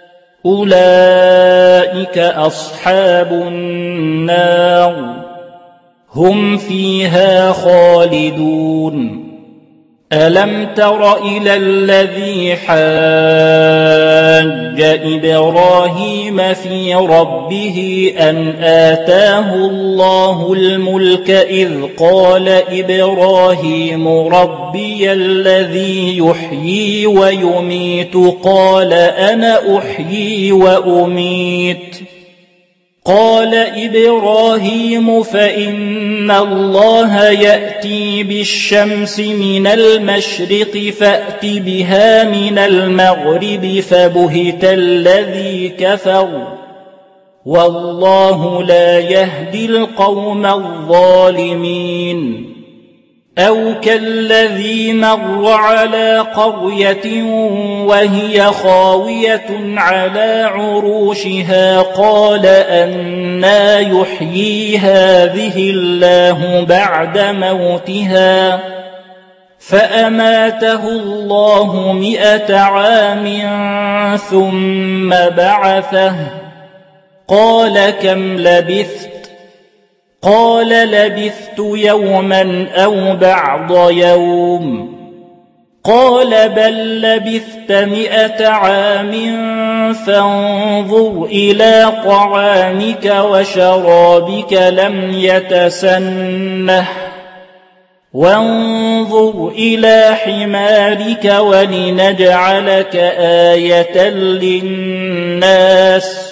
أولئك أصحاب النار هم فيها خالدون ألم تر إلى الذي حاج إبراهيم في ربه أن آتاه الله الملك إذ قال إبراهيم ربي الذي يحيي ويميت قال أنا أحيي وأميت قال إبراهيم فإن الله يأتي بالشمس من المشرق فأت بها من المغرب فبهت الذي كفر والله لا يهدي القوم الظالمين أو كالذي مر على قرية وهي خاوية على عروشها قال أنى يحيي هذه الله بعد موتها فأماته الله 100 عام ثم بعثه قال كم لبثت قال لبثت يوما أو بعض يوم قال بل لبثت 100 عام فانظر إلى طعامك وشرابك لم يتسنه وانظر إلى حمارك ولنجعلك آية للناس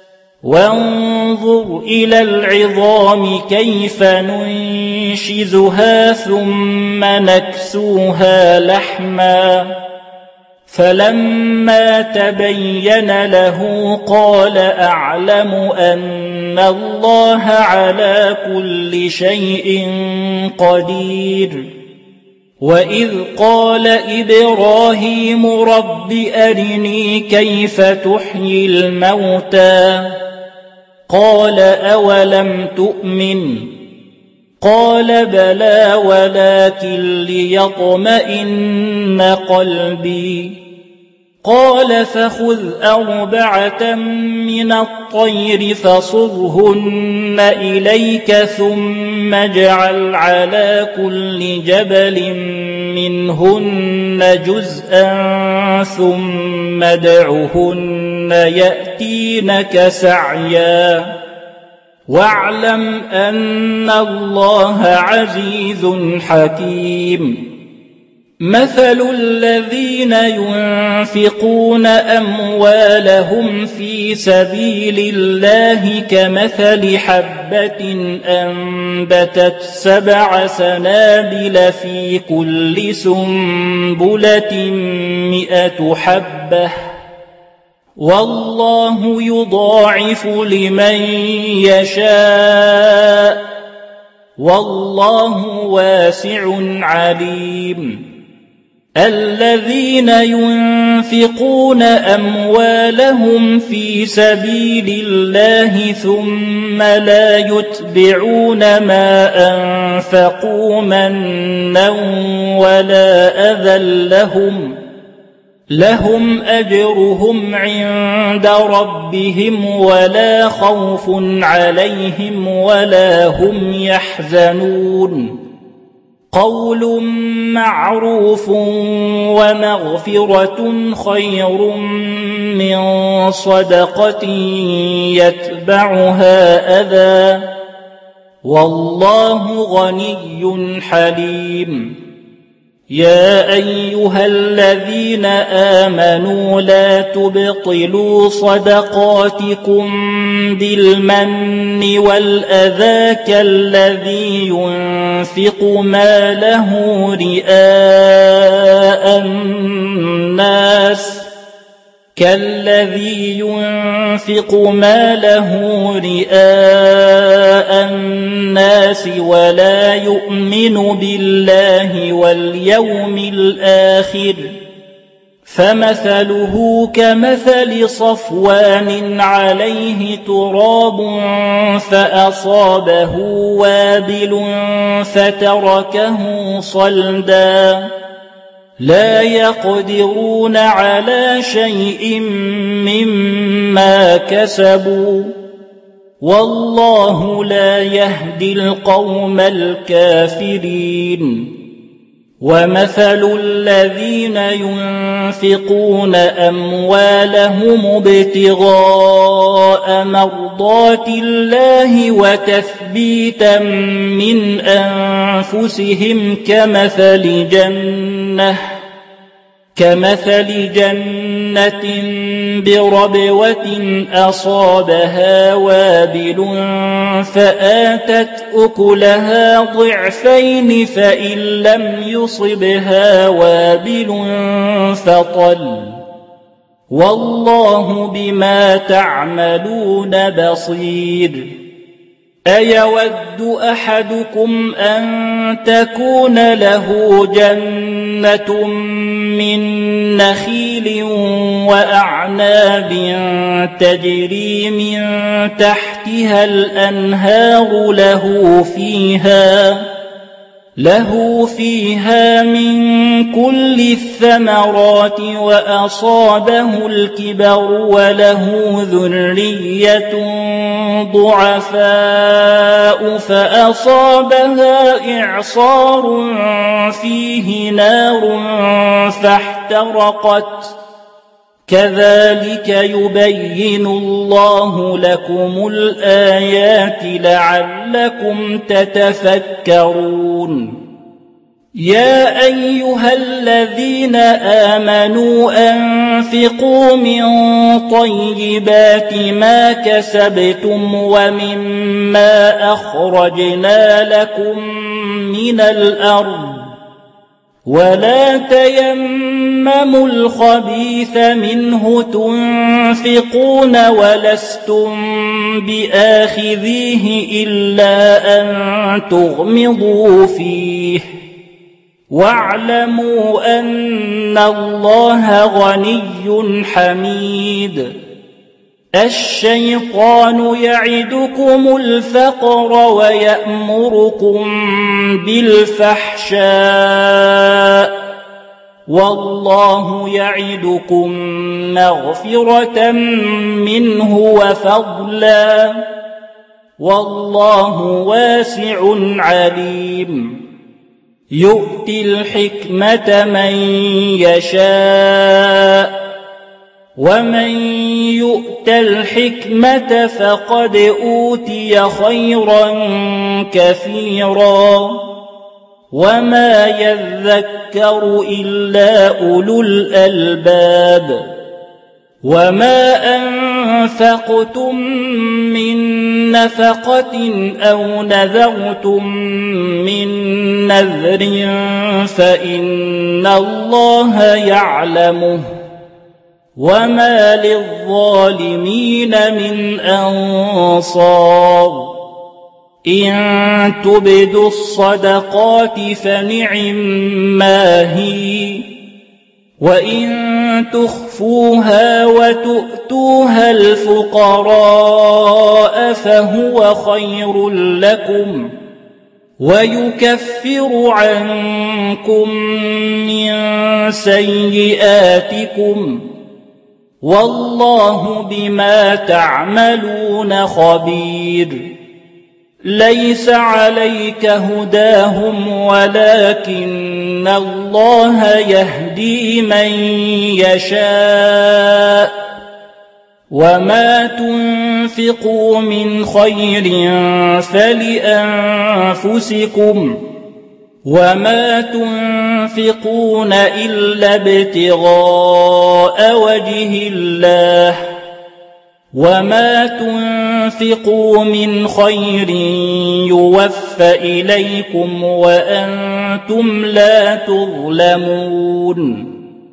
وانظر إلى العظام كيف ننشزها ثم نكسوها لحما فلما تبين له قال أعلم أن الله على كل شيء قدير وإذ قال إبراهيم رب أرني كيف تحيي الموتى قال أولم تؤمن قال بلى ولكن ليطمئن قلبي قال فخذ 4 من الطير فصرهن إليك ثم اجعل على كل جبل منهن جزءا ثم ادعهن يأتينك سعيا واعلم أن الله عزيز حكيم مثل الذين ينفقون أموالهم في سبيل الله كمثل حبة أنبتت 7 سنابل في كل سنبلة 100 حبة والله يضاعف لمن يشاء والله واسع عليم الذين ينفقون أموالهم في سبيل الله ثم لا يتبعون ما أنفقوا منا ولا أذى لهم أجرهم عند ربهم ولا خوف عليهم ولا هم يحزنون قول معروف ومغفرة خير من صدقة يتبعها أذى والله غني حليم يا أيها الذين آمنوا لا تبطلوا صدقاتكم بالمن والأذى كالذي ينفق ماله رئاء الناس ولا يؤمن بالله واليوم الآخر فمثله كمثل صفوان عليه تراب فأصابه وابل فتركه صلدا لا يقدرون على شيء مما كسبوا والله لا يهدي القوم الكافرين ومثل الذين ينفقون أموالهم ابتغاء مرضات الله وتثبيتا من أنفسهم كمثل جنة بربوة أصابها وابل فآتت أكلها ضعفين فإن لم يصبها وابل فطل والله بما تعملون بصير أيود أحدكم أن تكون له جنة من نخيل وأعناب تجري من تحتها الأنهار له فيها من كل الثمرات وأصابه الكبر وله ذرية ضعفاء فأصابها إعصار فيه نار فاحترقت كذلك يبين الله لكم الآيات لعلكم تتفكرون يا أيها الذين آمنوا أنفقوا من طيبات ما كسبتم ومما أخرجنا لكم من الأرض ولا تيمموا الخبيث منه تنفقون ولستم بآخذيه إلا أن تغمضوا فيه واعلموا أن الله غني حميد الشيطان يعدكم الفقر ويأمركم بالفحشاء والله يعدكم مغفرة منه وفضلا والله واسع عليم يؤتي الحكمة من يشاء ومن يؤت الحكمة فقد أوتي خيرا كثيرا وما يذكر إلا أولو الألباب وما أنفقتم من نفقة أو نذرتم من نذر فإن الله يعلمه وما للظالمين من أنصار إن تبدوا الصدقات فنعما هي وإن تخفوها وتؤتوها الفقراء فهو خير لكم ويكفر عنكم من سيئاتكم والله بما تعملون خبير ليس عليك هداهم ولكن الله يهدي من يشاء وما تنفقوا من خير فلأنفسكم وما تنفقون إلا ابتغاء وجه الله وما تنفقوا من خير يوفى إليكم وأنتم لا تظلمون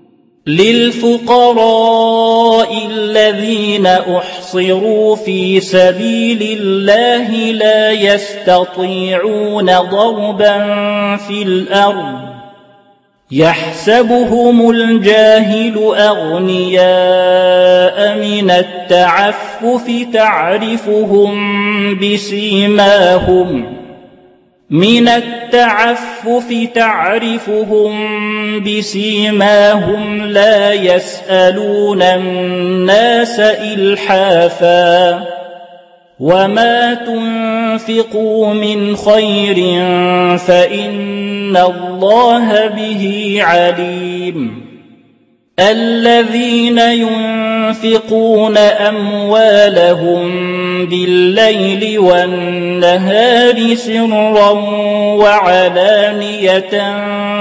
للفقراء الذين أحصروا في سبيل الله لا يستطيعون ضربا في الأرض يحسبهم الجاهل أغنياء من التعفف تعرفهم بسيماهم لا يسألون الناس إلحافا وما تنفقوا من خير فإن الله به عليم الذين ينفقون أموالهم بالليل والنهار سرا وعلانية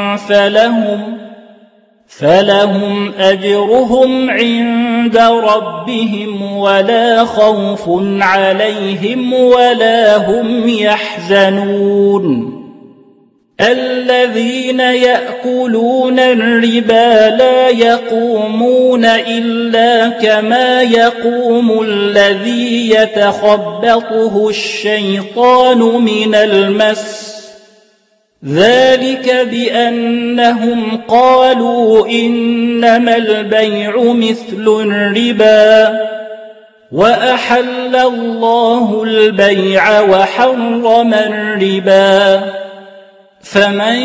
فلهم أجرهم عند ربهم ولا خوف عليهم ولا هم يحزنون الذين يأكلون الربا لا يقومون إلا كما يقوم الذي يتخبطه الشيطان من المس ذلك بأنهم قالوا إنما البيع مثل الربا وأحل الله البيع وحرم الربا فمن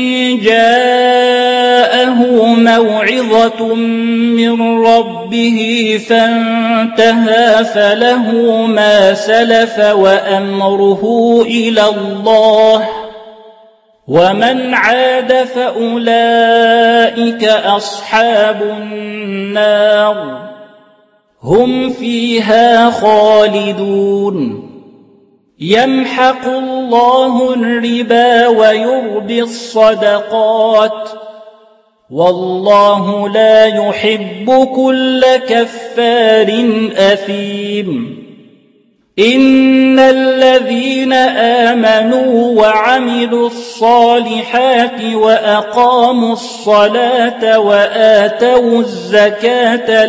جاءه موعظة من ربه فانتهى فله ما سلف وأمره إلى الله ومن عاد فأولئك أصحاب النار هم فيها خالدون يمحق الله الربا ويربي الصدقات والله لا يحب كل كفار أثيم إن الذين آمنوا وعملوا الصالحات وأقاموا الصلاة وآتوا الزكاة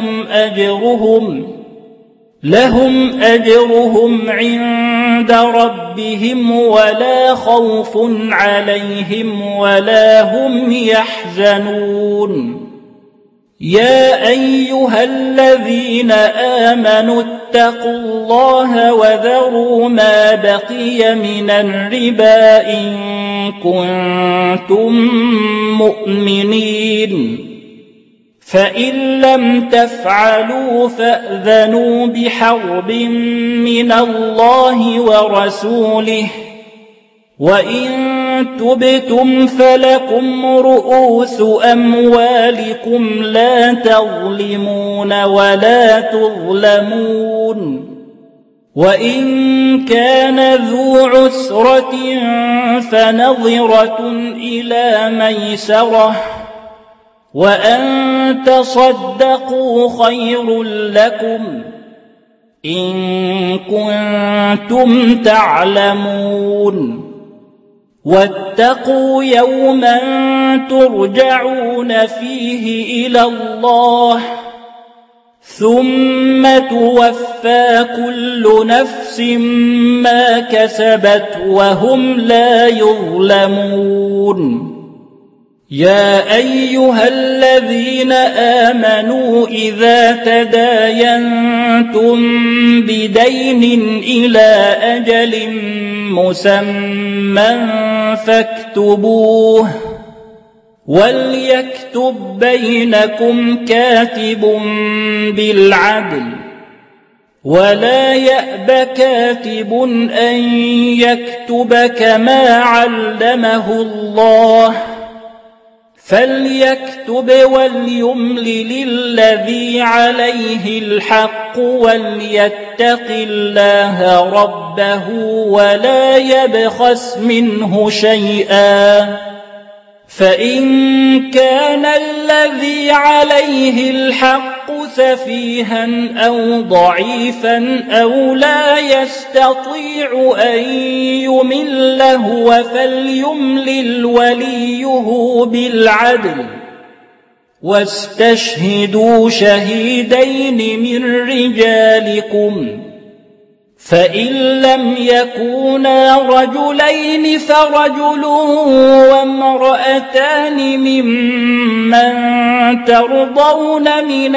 لهم أجرهم عند ربهم ولا خوف عليهم ولا هم يحزنون يا أيها الذين آمنوا اتقوا الله وذروا ما بقي من الربا إن كنتم مؤمنين فإن لم تفعلوا فأذنوا بحرب من الله ورسوله وإن تبتم فلكم رؤوس أموالكم لا تظلمون ولا تظلمون وإن كان ذو عسرة فنظرة إلى ميسرة وأن تصدقوا خير لكم إن كنتم تعلمون واتقوا يوما ترجعون فيه إلى الله ثم توفى كل نفس ما كسبت وهم لا يظلمون يا أيها الذين آمنوا إذا تداينتم بدين إلى أجل مسمى فاكتبوه وليكتب بينكم كاتب بالعدل ولا يأب كاتب أن يكتب كما علمه الله فليكتب وليملل الذي عليه الحق وليتق الله ربه ولا يبخس منه شيئا فإن كان الذي عليه الحق سفيها أو ضعيفا أو لا يستطيع أن يمل هو فليملل وليه بالعدل واستشهدوا شهيدين من رجالكم فإن لم يكونا رجلين فرجل وامرأتان ممن ترضون من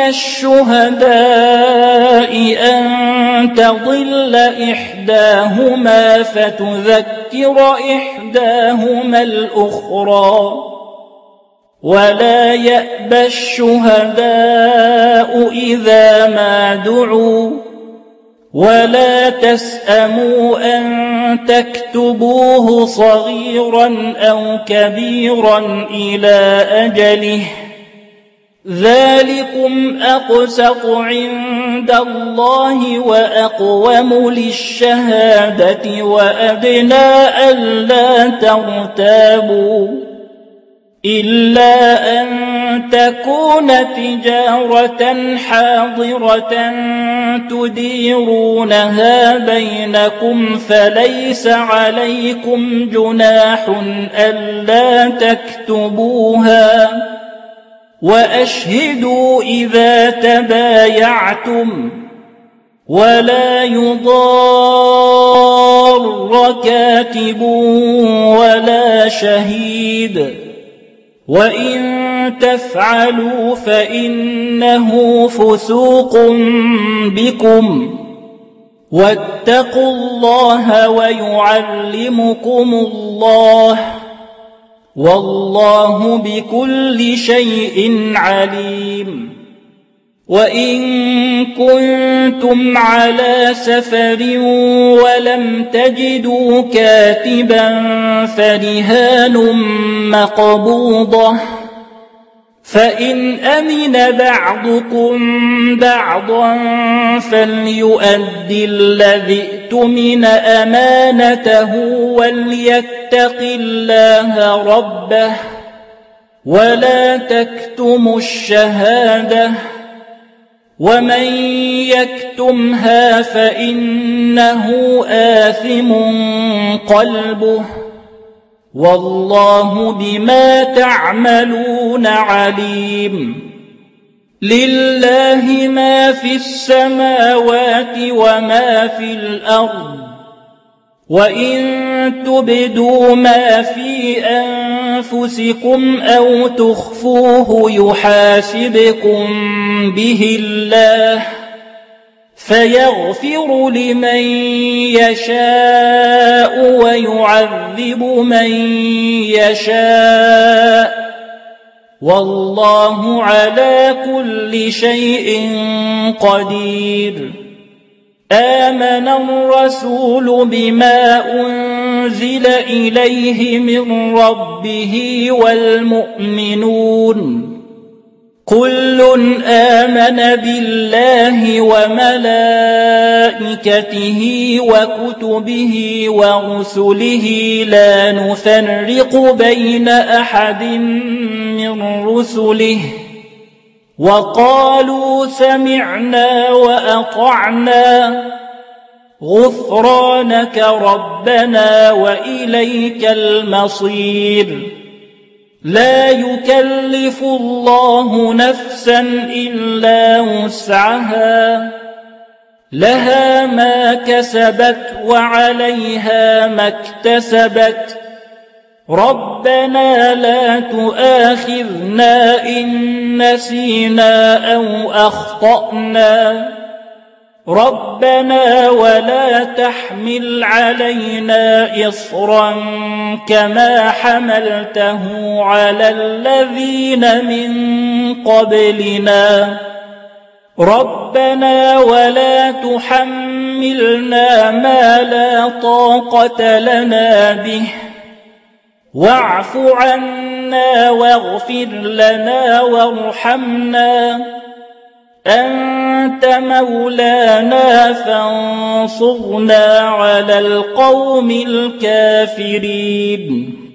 الشهداء أن تضل إحداهما فتذكر إحداهما الأخرى ولا يأبى الشهداء إذا ما دعوا ولا تسأموا أن تكتبوه صغيرا أو كبيرا إلى أجله ذلكم أقسط عند الله وأقوم للشهادة وأدنى ألا ترتابوا إلا أن تكون تجارة حاضرة تديرونها بينكم فليس عليكم جناح ألا تكتبوها وأشهدوا إذا تبايعتم ولا يضار كاتب ولا شهيد وإن تفعلوا فإنه فسوق بكم واتقوا الله ويعلمكم الله والله بكل شيء عليم وإن كنتم على سفر ولم تجدوا كاتبا فرهان مقبوضة فإن أمن بعضكم بعضا فليؤدي الذي اؤتمن أمانته وليتق الله ربه ولا تكتموا الشهادة ومن يكتمها فإنه آثم قلبه والله بما تعملون عليم لله ما في السماوات وما في الأرض وإن تبدوا ما في أنفسكم أو تخفوه يحاسبكم به الله فيغفر لمن يشاء ويعذب من يشاء والله على كل شيء قدير آمن الرسول بما أنزل إليه من ربه والمؤمنون كل آمن بالله وملائكته وكتبه ورسله لا نفرق بين أحد من رسله وقالوا سمعنا وأطعنا غفرانك ربنا وإليك المصير لا يكلف الله نفسا إلا وسعها لها ما كسبت وعليها ما اكتسبت ربنا لا تؤاخذنا إن نسينا أو أخطأنا ربنا ولا تحمل علينا إصرا كما حملته على الذين من قبلنا ربنا ولا تحملنا ما لا طاقة لنا به واعف عنا واغفر لنا وارحمنا أنت مولانا فانصرنا على القوم الكافرين